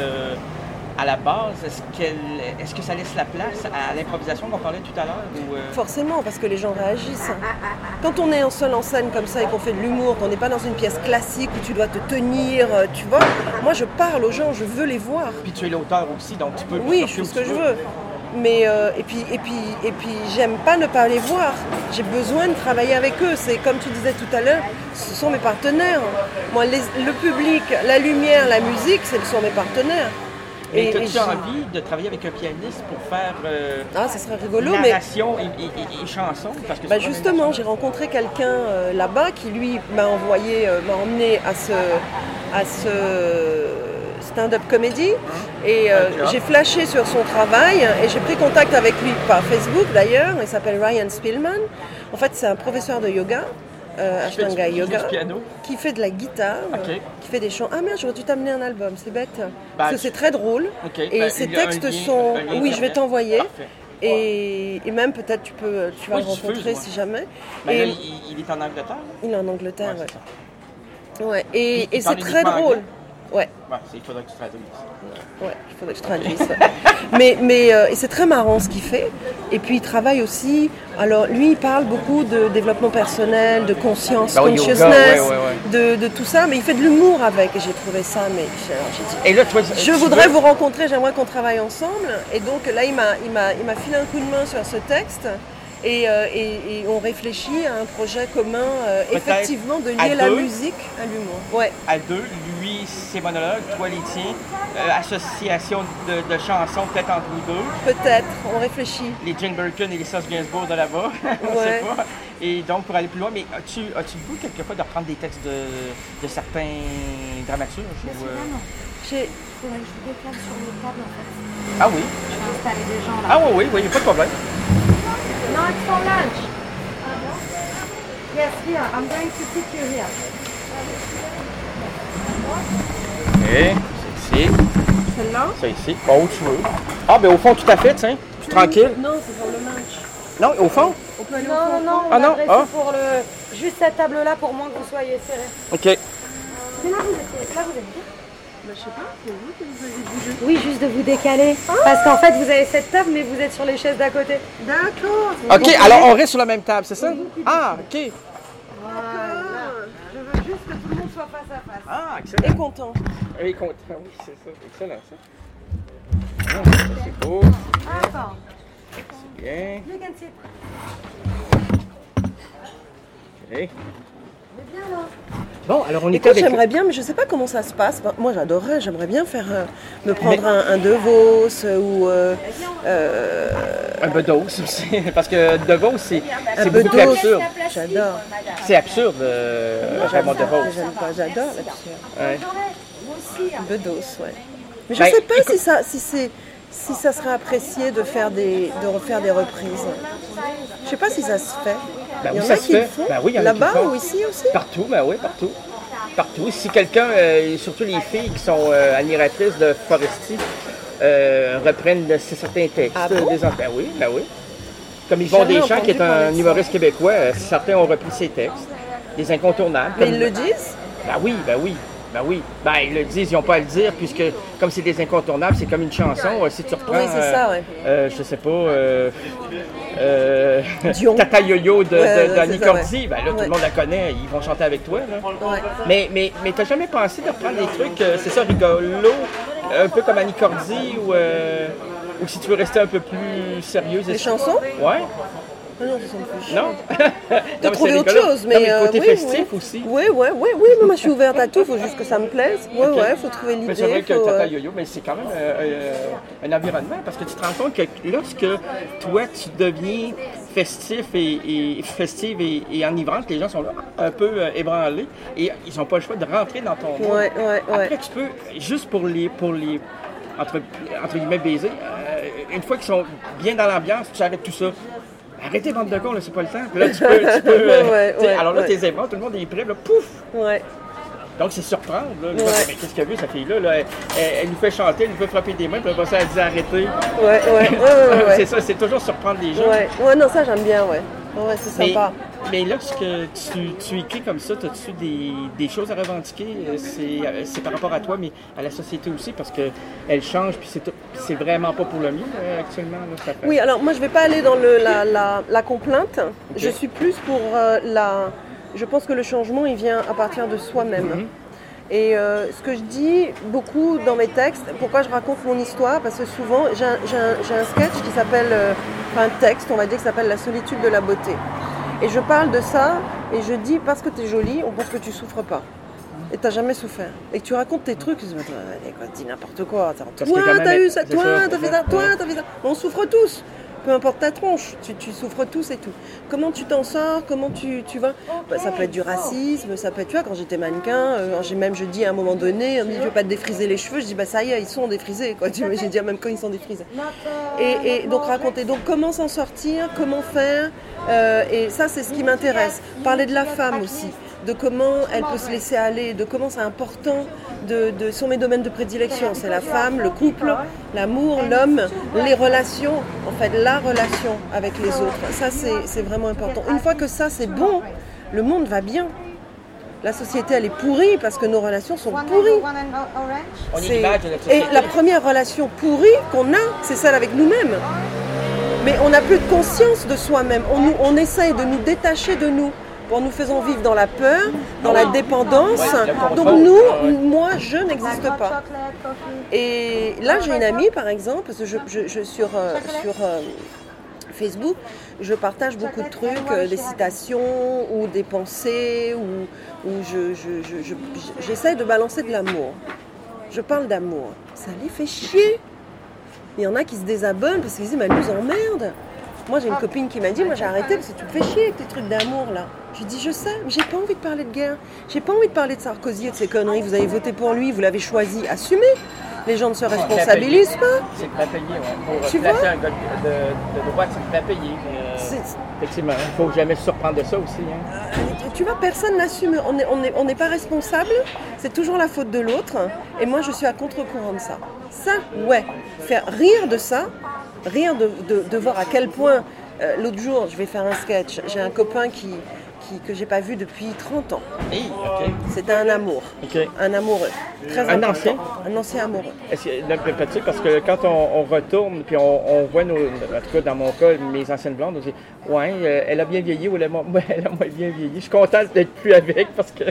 [SPEAKER 1] à la base, est-ce que ça laisse la place à l'improvisation qu'on parlait tout à l'heure?
[SPEAKER 2] Forcément, parce que les gens réagissent. Quand on est seul en scène comme ça et qu'on fait de l'humour, qu'on n'est pas dans une pièce classique où tu dois te tenir, tu vois, moi je parle aux gens, je veux les voir.
[SPEAKER 1] Puis tu es l'auteur aussi, donc tu peux...
[SPEAKER 2] Oui, je fais ce que je veux. Mais et puis j'aime pas ne pas les voir. J'ai besoin de travailler avec eux. C'est comme tu disais tout à l'heure, ce sont mes partenaires. Moi, le public, la lumière, la musique, ce sont mes partenaires.
[SPEAKER 1] Et as-tu envie de travailler avec un pianiste pour faire
[SPEAKER 2] ça serait rigolo,
[SPEAKER 1] narration et chanson? Parce que
[SPEAKER 2] justement, j'ai rencontré quelqu'un là-bas qui lui m'a emmené à ce stand-up comédie et j'ai flashé sur son travail et j'ai pris contact avec lui par Facebook d'ailleurs. Il s'appelle Ryan Spillman. En fait, c'est un professeur de yoga, Ashtanga Yoga, qui fait de la guitare, qui fait des chants. Ah merde, j'aurais dû t'amener un album, c'est bête. Parce que c'est très drôle et ses textes sont... Oui, je vais t'envoyer. Et même peut-être tu vas le rencontrer si jamais.
[SPEAKER 1] Mais là, il est en Angleterre?
[SPEAKER 2] Il est en Angleterre, ouais. Et c'est très drôle. Ouais.
[SPEAKER 1] Il faudrait que tu traduises.
[SPEAKER 2] Ouais, il faudrait que je traduise. mais et c'est très marrant ce qu'il fait. Et puis il travaille aussi. Alors lui, il parle beaucoup de développement personnel, de conscience, consciousness, de tout ça. Mais il fait de l'humour avec. Et j'ai trouvé ça. Mais j'ai dit. Et là, toi, je voudrais vous rencontrer. J'aimerais qu'on travaille ensemble. Et donc là, il m'a filé un coup de main sur ce texte. Et on réfléchit à un projet commun, effectivement, de lier la musique à l'humour. Ouais.
[SPEAKER 1] À deux, lui, ses monologues, toi, les tiens, association de chansons, peut-être entre nous deux.
[SPEAKER 2] Peut-être, on réfléchit.
[SPEAKER 1] Les Jane Birkin et les Serge Gainsbourg de là-bas, on sait pas. Et donc, pour aller plus loin, mais as-tu le goût, quelquefois, de reprendre des textes de certains dramaturges?
[SPEAKER 3] Faudrait que je vous décale sur les tables, en fait.
[SPEAKER 1] Ah oui?
[SPEAKER 3] Je vais installer des gens là.
[SPEAKER 1] Ah oui, il n'y a pas de problème.
[SPEAKER 3] No, it's for lunch. Yes, here. I'm going to sit you here.
[SPEAKER 1] OK, c'est ici.
[SPEAKER 2] Celle-là?
[SPEAKER 1] C'est ici. Bon, où tu veux. Ah, ben au fond, tout à fait, tiens. Tranquille.
[SPEAKER 2] Non, c'est pour le lunch.
[SPEAKER 1] Non, au fond?
[SPEAKER 2] On peut aller au fond.
[SPEAKER 3] Non, on va dresser pour juste cette table-là pour moins que vous soyez serrés.
[SPEAKER 1] OK.
[SPEAKER 3] C'est là vous êtes bien?
[SPEAKER 2] Je sais pas, c'est vous que vous avez bougé.
[SPEAKER 3] Oui, juste de vous décaler. Parce qu'en fait, vous avez cette table, mais vous êtes sur les chaises d'à côté.
[SPEAKER 2] D'accord.
[SPEAKER 1] OK, alors on reste sur la même table, c'est ça? Ah, OK.
[SPEAKER 2] Voilà.
[SPEAKER 3] Je veux juste que tout le monde soit face à face.
[SPEAKER 1] Ah, excellent.
[SPEAKER 2] Et content.
[SPEAKER 1] Oui, content. Oui, c'est ça. Excellent, ça. Ah, ça, c'est beau.
[SPEAKER 3] Attends.
[SPEAKER 1] C'est bien.
[SPEAKER 3] You can sit.
[SPEAKER 1] OK.
[SPEAKER 3] Mais bien là.
[SPEAKER 1] Bon, alors on est
[SPEAKER 2] Écoute, j'aimerais bien, mais je ne sais pas comment ça se passe. Moi, j'aimerais bien faire, me prendre un De Vos ou...
[SPEAKER 1] un Bedos aussi, parce que De Vos, c'est beaucoup
[SPEAKER 2] Bedos.
[SPEAKER 1] absurde.
[SPEAKER 2] J'adore.
[SPEAKER 1] C'est absurde, Raymond De Vos.
[SPEAKER 2] J'adore l'absurde.
[SPEAKER 1] Ouais.
[SPEAKER 2] Bedos, ouais. Mais je ne sais pas si ça serait apprécié de refaire des reprises. Je ne sais pas si ça se fait.
[SPEAKER 1] Ben,
[SPEAKER 2] il y
[SPEAKER 1] où
[SPEAKER 2] en
[SPEAKER 1] ça
[SPEAKER 2] a
[SPEAKER 1] se
[SPEAKER 2] qui le
[SPEAKER 1] fait?
[SPEAKER 2] font.
[SPEAKER 1] Ben oui, il y en a qui le
[SPEAKER 2] Là-bas
[SPEAKER 1] font.
[SPEAKER 2] ou ici aussi?
[SPEAKER 1] Partout, ben oui, partout. Partout. Si quelqu'un, surtout les filles qui sont admiratrices de Foresti, reprennent certains textes des enfants. Ben oui. Comme Yvon Deschamps, qui est un humoriste québécois, certains ont repris ses textes, des incontournables.
[SPEAKER 2] Mais ils le disent?
[SPEAKER 1] Ben oui. Ben, ils le disent, ils n'ont pas à le dire, puisque comme c'est des incontournables, c'est comme une chanson. Si tu reprends,
[SPEAKER 2] c'est ça, ouais.
[SPEAKER 1] je sais pas, Tata Yo-Yo d'Annie Cordy, ben là, tout le monde la connaît, ils vont chanter avec toi. Là.
[SPEAKER 2] Ouais.
[SPEAKER 1] Mais t'as jamais pensé de reprendre des trucs, c'est ça, rigolo, un peu comme Annie Cordy, ou si tu veux rester un peu plus sérieuse?
[SPEAKER 2] Les chansons?
[SPEAKER 1] Ouais.
[SPEAKER 2] Ah non, ça me fait chier.
[SPEAKER 1] Non?
[SPEAKER 2] De trouver autre chose, mais
[SPEAKER 1] le côté festif aussi.
[SPEAKER 2] Oui, mais moi je suis ouverte à tout, il faut juste que ça me plaise. Oui, il faut trouver l'idée.
[SPEAKER 1] Mais c'est vrai que Tata Yo-Yo, mais c'est quand même un environnement, parce que tu te rends compte que lorsque toi tu deviens festive et enivrante, les gens sont là un peu ébranlés et ils n'ont pas le choix de rentrer dans ton monde. Après, tu peux, juste pour les entre guillemets baiser, une fois qu'ils sont bien dans l'ambiance, tu arrêtes tout ça. Arrêtez, bande de cons, là, c'est pas le temps. Puis là, tu peux alors là, t'es ébranlé, tout le monde est prêt, là, pouf!
[SPEAKER 2] Ouais.
[SPEAKER 1] Donc, c'est surprendre. Là.
[SPEAKER 2] Ouais.
[SPEAKER 1] Mais qu'est-ce qu'elle veut, sa fille-là? Là? Elle nous fait chanter, elle nous fait frapper des mains, puis après ça, elle dit arrêtez.
[SPEAKER 2] Ouais.
[SPEAKER 1] C'est ça, c'est toujours surprendre les gens.
[SPEAKER 2] Ouais, non, ça j'aime bien, ouais. Ouais, c'est sympa.
[SPEAKER 1] Mais lorsque tu écris comme ça, as-tu des choses à revendiquer? C'est par rapport à toi, mais à la société aussi, parce qu'elle change, puis c'est vraiment pas pour le mieux actuellement. Là, ça fait...
[SPEAKER 2] Oui, alors moi je vais pas aller dans la complainte. Okay. Je suis plus pour Je pense que le changement, il vient à partir de soi-même. Et ce que je dis beaucoup dans mes textes, pourquoi je raconte mon histoire, parce que souvent, j'ai un sketch qui s'appelle, un texte, on va dire, qui s'appelle « La solitude de la beauté ». Et je parle de ça, et je dis, parce que tu es jolie, on pense que tu souffres pas. Et tu n'as jamais souffert. Et que tu racontes tes trucs, tu dis n'importe quoi. Toi, t'as eu ça, toi, t'as fait ça, toi, t'as fait ça. On souffre tous. Peu importe ta tronche, tu souffres tous et tout. Comment tu t'en sors? Comment tu vas? Ça peut être du racisme, ça peut être, tu vois, quand j'étais mannequin, je dis à un moment donné, on me dit, je vais pas te défriser les cheveux, je dis, ça y est, ils sont défrisés, quoi. J'ai dit, même quand ils sont défrisés. Et donc raconter, donc comment s'en sortir, comment faire, et ça c'est ce qui m'intéresse. Parler de la femme aussi, de comment elle peut se laisser aller, de comment c'est important, sont mes domaines de prédilection. C'est la femme, le couple, l'amour, l'homme, les relations, en fait la relation avec les autres. Ça c'est vraiment important. Une fois que ça c'est bon, le monde va bien. La société elle est pourrie parce que nos relations sont pourries. Et la première relation pourrie qu'on a, c'est celle avec nous-mêmes. Mais on n'a plus de conscience de soi-même. On essaye de nous détacher de nous. En nous faisant vivre dans la peur, dans la dépendance. Donc moi, je n'existe pas. Et là, j'ai une amie, par exemple, parce que sur Facebook, je partage beaucoup de trucs, des citations ou des pensées, où j'essaie de balancer de l'amour. Je parle d'amour. Ça les fait chier. Il y en a qui se désabonnent parce qu'ils disent, mais elle nous emmerde. Moi, j'ai une copine qui m'a dit, moi j'ai arrêté parce que tu me fais chier avec tes trucs d'amour là. Je lui dis, je sais, mais j'ai pas envie de parler de guerre. J'ai pas envie de parler de Sarkozy et de ses conneries. Vous avez voté pour lui, vous l'avez choisi, assumez. Les gens ne se responsabilisent pas.
[SPEAKER 1] C'est prêt à payer, ouais. Pour
[SPEAKER 2] tu
[SPEAKER 1] placer
[SPEAKER 2] vois?
[SPEAKER 1] un gars de droite, c'est prêt à payer. Effectivement, il ne faut jamais se surprendre de ça aussi. Hein.
[SPEAKER 2] Tu vois, personne n'assume. On n'est pas responsable. C'est toujours la faute de l'autre. Et moi, je suis à contre-courant de ça. Ça, ouais. Faire rire de ça. Rire de voir à quel point, l'autre jour, je vais faire un sketch, j'ai un copain que j'ai pas vu depuis 30 ans.
[SPEAKER 1] Hey, okay.
[SPEAKER 2] C'était un amour, un amoureux, très important. Un ancien amoureux.
[SPEAKER 1] Est-ce que, peut-être parce que quand on retourne, puis on voit, en tout cas dans mon cas, mes anciennes blondes, on dit « Ouais, elle a bien vieilli ou elle a moins bien vieilli. » Je suis contente d'être plus avec parce que...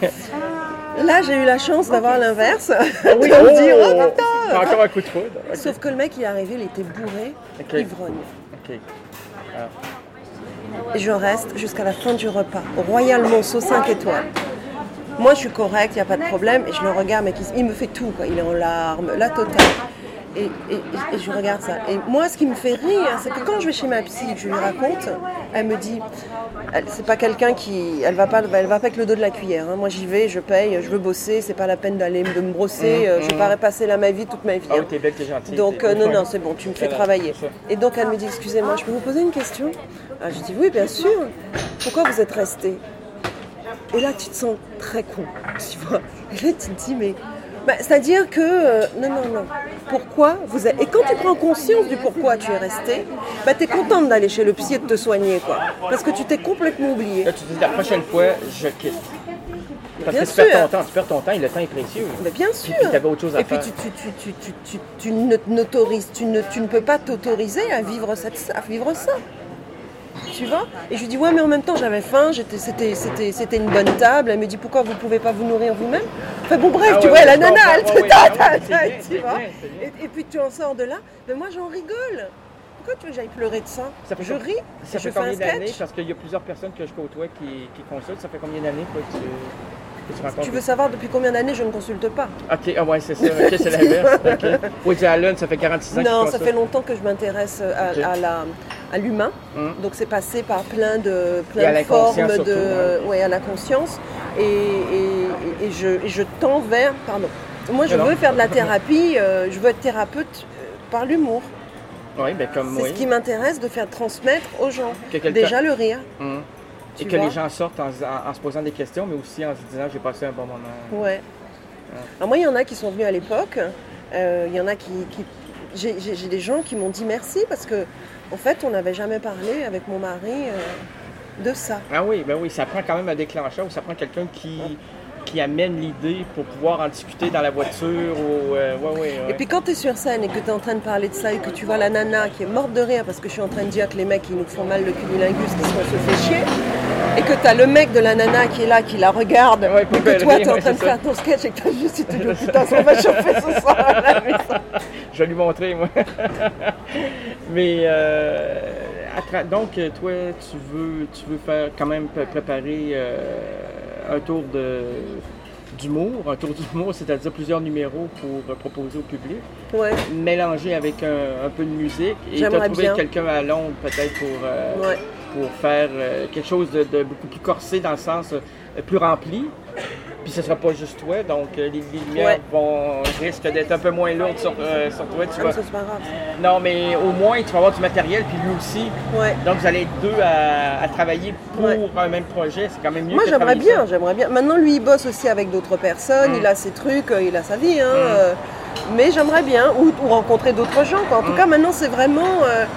[SPEAKER 2] Là, j'ai eu la chance d'avoir l'inverse.
[SPEAKER 1] Oui,
[SPEAKER 2] de me dire, oh
[SPEAKER 1] putain! Encore un coup de foudre. Okay.
[SPEAKER 2] Sauf que le mec, il est arrivé, il était bourré, ivrogne.
[SPEAKER 1] Okay. Ah.
[SPEAKER 2] Et je reste jusqu'à la fin du repas, Royal Monceau 5 étoiles. Moi, je suis correcte, il n'y a pas de problème. Et je le regarde, mais il me fait tout, quoi. Il est en larmes, la totale. Et je regarde ça. Et moi, ce qui me fait rire, c'est que quand je vais chez ma psy et que je lui raconte, elle me dit, c'est pas quelqu'un qui, elle va pas avec le dos de la cuillère. Hein. Moi, j'y vais, je paye, je veux bosser, c'est pas la peine de me brosser. Je vais pas repasser là ma vie toute ma vie.
[SPEAKER 1] Ah oui, t'es belle, t'es gentille.
[SPEAKER 2] Donc non, c'est bon, tu me fais travailler. Et donc elle me dit, excusez-moi, je peux vous poser une question? Je dis oui, bien sûr. Pourquoi vous êtes resté? Et là, tu te sens très con, tu vois. Et là, tu te dis, mais... c'est-à-dire que, non. Pourquoi vous êtes... Et quand tu prends conscience du pourquoi tu es resté, tu es contente d'aller chez le psy et de te soigner, quoi. Parce que tu t'es complètement oublié.
[SPEAKER 1] Là, tu te dis, la prochaine fois, je quitte. Parce que tu perds ton temps et le temps est précieux.
[SPEAKER 2] Mais bien sûr.
[SPEAKER 1] Puis tu avais autre chose à faire.
[SPEAKER 2] Et puis tu ne peux pas t'autoriser à vivre ça. Tu vois? Et je lui dis, ouais, mais en même temps, j'avais faim, c'était une bonne table. Elle me dit, pourquoi vous ne pouvez pas vous nourrir vous-même? Enfin bon, bref, tu vois, la nana, elle te tu vois? Et puis tu en sors de là, mais moi, j'en rigole. Pourquoi tu veux que j'aille pleurer de ça? Je ris,
[SPEAKER 1] ça fait combien d'années? Parce qu'il y a plusieurs personnes que je côtoie qui consultent. Ça fait combien d'années que tu rencontres?
[SPEAKER 2] Tu veux savoir depuis combien d'années je ne consulte pas?
[SPEAKER 1] OK, ouais, c'est ça. OK, c'est l'inverse. Okay. Woody Allen, ça fait 46 ans qu'il
[SPEAKER 2] Non, ça fait longtemps que je m'intéresse à l'humain. Donc c'est passé par plein de formes à la conscience. Et je tends vers... Pardon. Moi, je veux faire de la thérapie, je veux être thérapeute par l'humour.
[SPEAKER 1] Oui, mais comme moi.
[SPEAKER 2] C'est ce qui m'intéresse de faire transmettre aux gens. Déjà le rire.
[SPEAKER 1] Et que les gens sortent en se posant des questions, mais aussi en se disant j'ai passé un bon moment.
[SPEAKER 2] Ouais. Alors moi, il y en a qui sont venus à l'époque. Il y en a qui... J'ai des gens qui m'ont dit merci parce que, en fait, on n'avait jamais parlé avec mon mari de ça.
[SPEAKER 1] Ah oui, ben oui, ça prend quand même un déclencheur ou ça prend quelqu'un qui amène l'idée pour pouvoir en discuter dans la voiture. Ou, ouais.
[SPEAKER 2] Et puis quand tu es sur scène et que tu es en train de parler de ça et que tu vois la nana qui est morte de rire parce que je suis en train de dire que les mecs ils nous font mal le cunnilingus, qu'ils se fait chier, et que tu as le mec de la nana qui est là, qui la regarde, et que toi tu es en train de faire ton sketch et que tu as juste dit oh, putain, ça va chauffer ce soir à la maison.
[SPEAKER 1] Je vais lui montrer, moi. Mais donc, toi, tu veux faire quand même préparer un tour d'humour. Un tour d'humour, c'est-à-dire plusieurs numéros pour proposer au public.
[SPEAKER 2] Ouais.
[SPEAKER 1] Mélanger avec un peu de musique. Et tu as trouvé quelqu'un à Londres, peut-être, pour faire quelque chose de beaucoup plus corsé, dans le sens plus rempli. Puis ce ne sera pas juste toi, donc les lumières risquent d'être un peu moins lourdes sur toi. Tu vois.
[SPEAKER 2] Ça, c'est pas grave.
[SPEAKER 1] Non, mais au moins, tu vas avoir du matériel, puis lui aussi.
[SPEAKER 2] Ouais.
[SPEAKER 1] Donc, vous allez être deux à travailler pour un même projet. C'est quand même mieux.
[SPEAKER 2] Moi, j'aimerais bien. Maintenant, lui, il bosse aussi avec d'autres personnes. Il a ses trucs, il a sa vie. Mais j'aimerais bien, ou rencontrer d'autres gens. Quoi. En tout cas, maintenant, c'est vraiment...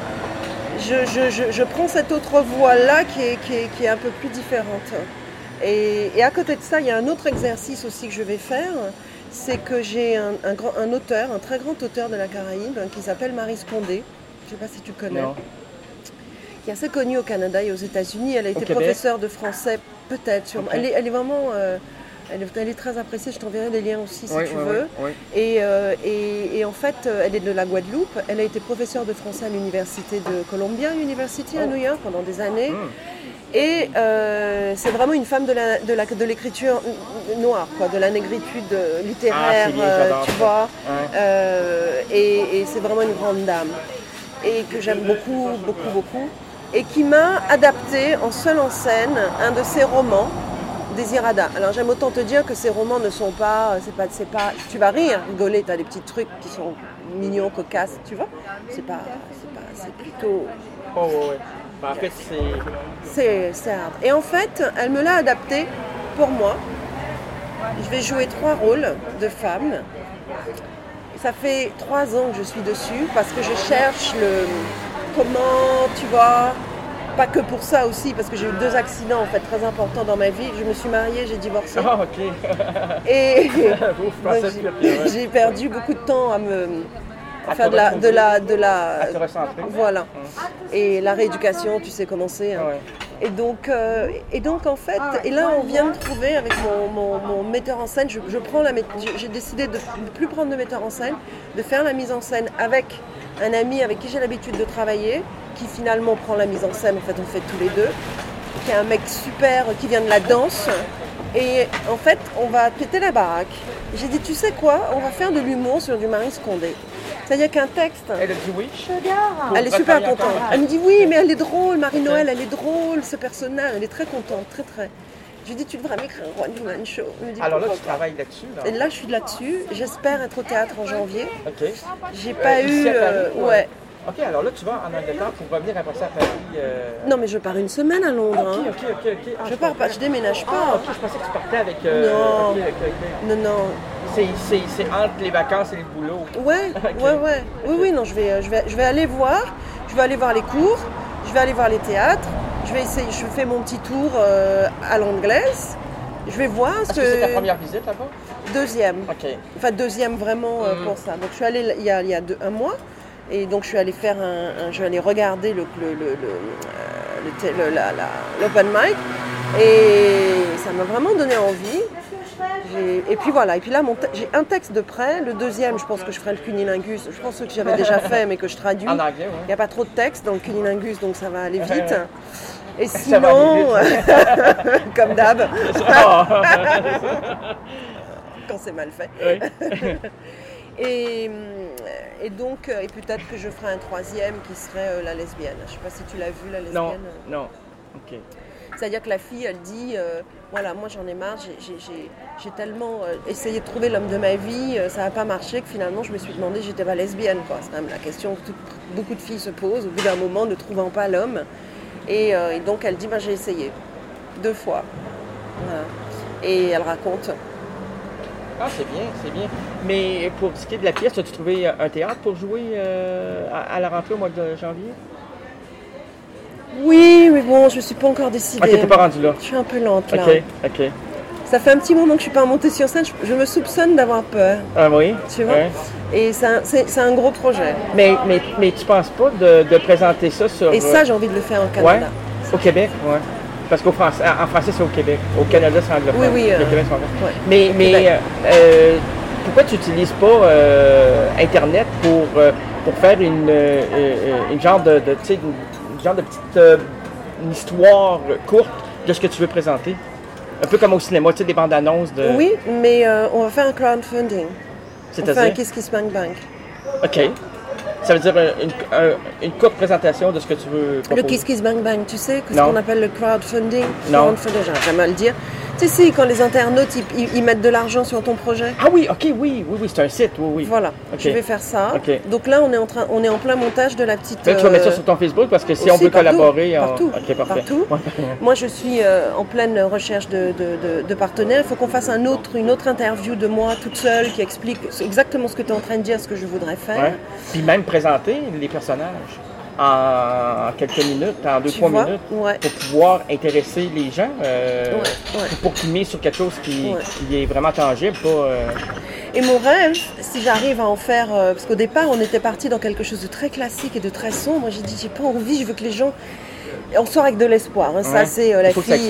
[SPEAKER 2] je prends cette autre voie-là qui est un peu plus différente. Et à côté de ça, il y a un autre exercice aussi que je vais faire, c'est que j'ai un auteur, un très grand auteur de la Caraïbe, qui s'appelle Maryse Condé. Je ne sais pas si tu connais.
[SPEAKER 1] Non.
[SPEAKER 2] Qui est assez connue au Canada et aux États-Unis. Elle a été professeure de français, peut-être. Elle est vraiment... Elle est très appréciée, je t'enverrai des liens aussi si tu veux.
[SPEAKER 1] Oui.
[SPEAKER 2] Et en fait, elle est de la Guadeloupe. Elle a été professeure de français à l'université de Columbia University à New York pendant des années. Et c'est vraiment une femme de l'écriture noire, quoi, de la négritude littéraire, tu vois. Et c'est vraiment une grande dame. Et que j'aime beaucoup, beaucoup, beaucoup. Et qui m'a adapté en seule en scène un de ses romans, Désirada. Alors j'aime autant te dire que ces romans ne sont pas, tu vas rire, rigoler, tu as des petits trucs qui sont mignons, cocasses, tu vois. C'est plutôt...
[SPEAKER 1] En fait,
[SPEAKER 2] c'est hard. Et en fait, elle me l'a adapté pour moi. Je vais jouer 3 rôles de femmes. Ça fait 3 ans que je suis dessus parce que je cherche comment, tu vois... Pas que pour ça aussi, parce que j'ai eu 2 accidents en fait très importants dans ma vie. Je me suis mariée, j'ai divorcé.
[SPEAKER 1] Ah, ok.
[SPEAKER 2] Et j'ai perdu beaucoup de temps à faire de la
[SPEAKER 1] à te recentrer.
[SPEAKER 2] Voilà. Et la rééducation, tu sais comment c'est. Hein. Ouais. Et donc en fait, et là on vient de trouver avec mon metteur en scène, j'ai décidé de ne plus prendre de metteur en scène, de faire la mise en scène avec un ami avec qui j'ai l'habitude de travailler, qui finalement prend la mise en scène, en fait on fait tous les deux, qui est un mec super, qui vient de la danse. Et en fait, on va péter la baraque. J'ai dit, tu sais quoi, on va faire de l'humour sur du Maryse Condé. C'est-à-dire qu'un texte...
[SPEAKER 1] Elle a dit oui.
[SPEAKER 2] Elle est super contente. Elle me dit, oui, mais elle est drôle, Marie-Noël, elle est drôle, ce personnage, elle est très contente, très très. J'ai dit, tu devrais m'écrire un one-woman show. Dit,
[SPEAKER 1] alors là, tu travailles là-dessus là.
[SPEAKER 2] Et là, je suis là-dessus. J'espère être au théâtre en janvier.
[SPEAKER 1] Ok.
[SPEAKER 2] J'ai pas eu...
[SPEAKER 1] ouais. Ok, alors là, tu vas en Angleterre pour revenir après ça à Paris.
[SPEAKER 2] Non, mais je pars une semaine à Londres.
[SPEAKER 1] Ok.
[SPEAKER 2] Je pars pas, je déménage pas.
[SPEAKER 1] Ah, ok, je pensais que tu partais avec...
[SPEAKER 2] Non.
[SPEAKER 1] C'est entre les vacances et le boulot.
[SPEAKER 2] Ouais. Oui, non, je vais aller voir. Je vais aller voir les cours. Je vais aller voir les théâtres. Je fais mon petit tour à l'anglaise. Je vais voir
[SPEAKER 1] ce que... c'est ta première visite là-bas?
[SPEAKER 2] Deuxième.
[SPEAKER 1] Ok.
[SPEAKER 2] Enfin, deuxième vraiment pour ça. Donc, je suis allée il y a 1 mois. Et donc je suis allée faire je vais aller regarder l'open mic et ça m'a vraiment donné envie. Et puis voilà, et puis là j'ai un texte de près, le deuxième je pense que je ferai le cunilingus, je pense que j'avais déjà fait mais que je traduis.
[SPEAKER 1] En anglais,
[SPEAKER 2] Il n'y a pas trop de texte dans le cunilingus donc ça va aller vite. Et sinon, comme d'hab, quand c'est mal fait.
[SPEAKER 1] Oui.
[SPEAKER 2] Et donc, et peut-être que je ferai un 3e qui serait la lesbienne. Je ne sais pas si tu l'as vu, la lesbienne.
[SPEAKER 1] Non. Ok.
[SPEAKER 2] C'est-à-dire que la fille, elle dit, voilà, moi j'en ai marre, j'ai tellement essayé de trouver l'homme de ma vie, ça n'a pas marché, que finalement je me suis demandé si j'étais pas lesbienne, quoi. C'est quand même la question que beaucoup de filles se posent au bout d'un moment, ne trouvant pas l'homme. Et donc elle dit, j'ai essayé. 2 fois. Voilà. Et elle raconte.
[SPEAKER 1] Ah, c'est bien. Mais pour ce qui est de la pièce, as-tu trouvé un théâtre pour jouer à la rentrée au mois de janvier?
[SPEAKER 2] Oui, mais bon, je ne suis pas encore décidée.
[SPEAKER 1] Ok, t'es pas rendu là.
[SPEAKER 2] Je suis un peu lente là.
[SPEAKER 1] Ok.
[SPEAKER 2] Ça fait un petit moment que je suis pas montée sur scène. Je me soupçonne d'avoir peur.
[SPEAKER 1] Ah oui?
[SPEAKER 2] Tu vois?
[SPEAKER 1] Ouais.
[SPEAKER 2] Et c'est un gros projet.
[SPEAKER 1] Mais tu penses pas de présenter ça sur...
[SPEAKER 2] Et ça, j'ai envie de le faire au Canada.
[SPEAKER 1] Au Québec, ouais. Parce qu'en français, c'est au Québec. Au Canada, c'est anglophone.
[SPEAKER 2] Oui.
[SPEAKER 1] Le Québec, c'est anglophone.
[SPEAKER 2] Ouais.
[SPEAKER 1] Mais pourquoi tu n'utilises pas Internet pour faire une genre de petite une histoire courte de ce que tu veux présenter? Un peu comme au cinéma, tu sais, des bandes annonces de...
[SPEAKER 2] Oui, mais on va faire un crowdfunding. On fait un Kiss Kiss Bang Bang.
[SPEAKER 1] OK. Ça veut dire une courte présentation de ce que tu veux proposer.
[SPEAKER 2] Le Kiss Kiss Bang Bang, tu sais, ce
[SPEAKER 1] Non.
[SPEAKER 2] qu'on appelle le crowdfunding?
[SPEAKER 1] Non.
[SPEAKER 2] Crowdfunding, j'arrive jamais à le dire. Tu sais, quand les internautes, ils mettent de l'argent sur ton projet.
[SPEAKER 1] Ah oui, OK, oui, c'est un site, oui.
[SPEAKER 2] Voilà,
[SPEAKER 1] OK.
[SPEAKER 2] je vais faire ça.
[SPEAKER 1] OK.
[SPEAKER 2] Donc là, on est en plein montage de la petite...
[SPEAKER 1] Tu vas mettre ça sur ton Facebook parce que si on veut collaborer...
[SPEAKER 2] Partout,
[SPEAKER 1] OK, parfait.
[SPEAKER 2] partout. Moi, je suis en pleine recherche de partenaires. Il faut qu'on fasse une autre interview de moi toute seule qui explique exactement ce que tu es en train de dire, ce que je voudrais faire.
[SPEAKER 1] Ouais. Puis même présenter les personnages en quelques minutes, en 2-3 minutes, pour pouvoir intéresser les gens, pour qu'ils misent sur quelque chose qui est vraiment tangible.
[SPEAKER 2] Et mon rêve, si j'arrive à en faire, parce qu'au départ, on était parti dans quelque chose de très classique et de très sombre. Moi, j'ai dit, j'ai pas envie, je veux que les gens... On sort avec de l'espoir. Hein. Ça, c'est la fille,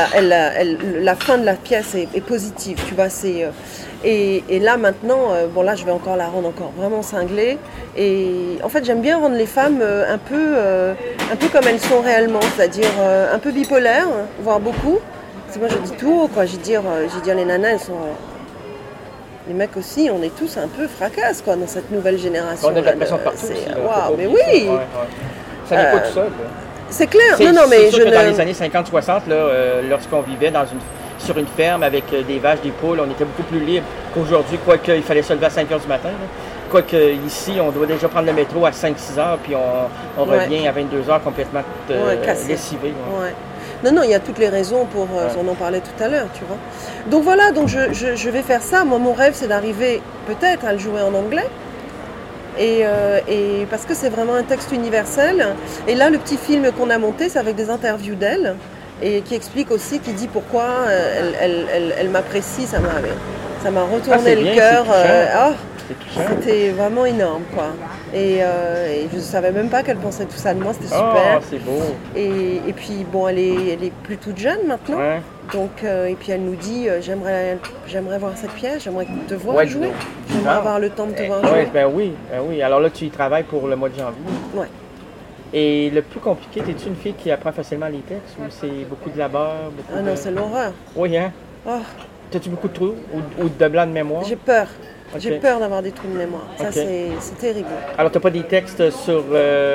[SPEAKER 2] la fin de la pièce est positive, tu vois. Et là, maintenant, là, je vais encore la rendre encore vraiment cinglée. Et en fait, j'aime bien rendre les femmes un peu comme elles sont réellement, c'est-à-dire un peu bipolaires, voire beaucoup. C'est moi, je dis tout haut, quoi. J'ai dire, les nanas, elles sont... Les mecs aussi, on est tous un peu fracasses, quoi, dans cette nouvelle génération.
[SPEAKER 1] On a de la pression partout.
[SPEAKER 2] Waouh, mais oui!
[SPEAKER 1] Ça n'est pas tout seul.
[SPEAKER 2] C'est clair.
[SPEAKER 1] Mais c'est sûr que dans les années 50-60, lorsqu'on vivait sur une ferme avec des vaches, des poules, on était beaucoup plus libre qu'aujourd'hui, quoique il fallait se lever à 5 h du matin. Quoique ici, on doit déjà prendre le métro à 5-6 heures, puis on revient à 22 h complètement lessivé.
[SPEAKER 2] Non, il y a toutes les raisons pour... on en parlait tout à l'heure, tu vois. Donc voilà, je vais faire ça. Moi, mon rêve, c'est d'arriver peut-être à le jouer en anglais. Et parce que c'est vraiment un texte universel. Et là, le petit film qu'on a monté, c'est avec des interviews d'elle et qui explique aussi, qui dit pourquoi elle m'apprécie. Ça m'a retourné le cœur. C'était vraiment énorme, quoi. Et je ne savais même pas qu'elle pensait tout ça de moi. C'était super.
[SPEAKER 1] Oh, c'est beau.
[SPEAKER 2] Et puis bon, elle est plus toute jeune maintenant.
[SPEAKER 1] Ouais.
[SPEAKER 2] Donc, et puis elle nous dit, j'aimerais voir cette pièce, j'aimerais te voir jouer, j'aimerais avoir le temps de te voir jouer.
[SPEAKER 1] Ben oui. Alors là, tu y travailles pour le mois de janvier.
[SPEAKER 2] Ouais.
[SPEAKER 1] Et le plus compliqué, es-tu une fille qui apprend facilement les textes ou c'est beaucoup de labeur?
[SPEAKER 2] Non, c'est l'horreur.
[SPEAKER 1] Oui, hein?
[SPEAKER 2] Oh.
[SPEAKER 1] T'as-tu beaucoup de trous ou de blancs de mémoire?
[SPEAKER 2] J'ai peur.
[SPEAKER 1] Okay.
[SPEAKER 2] J'ai peur d'avoir des trous de mémoire. Ça, c'est terrible.
[SPEAKER 1] Alors, t'as pas des textes sur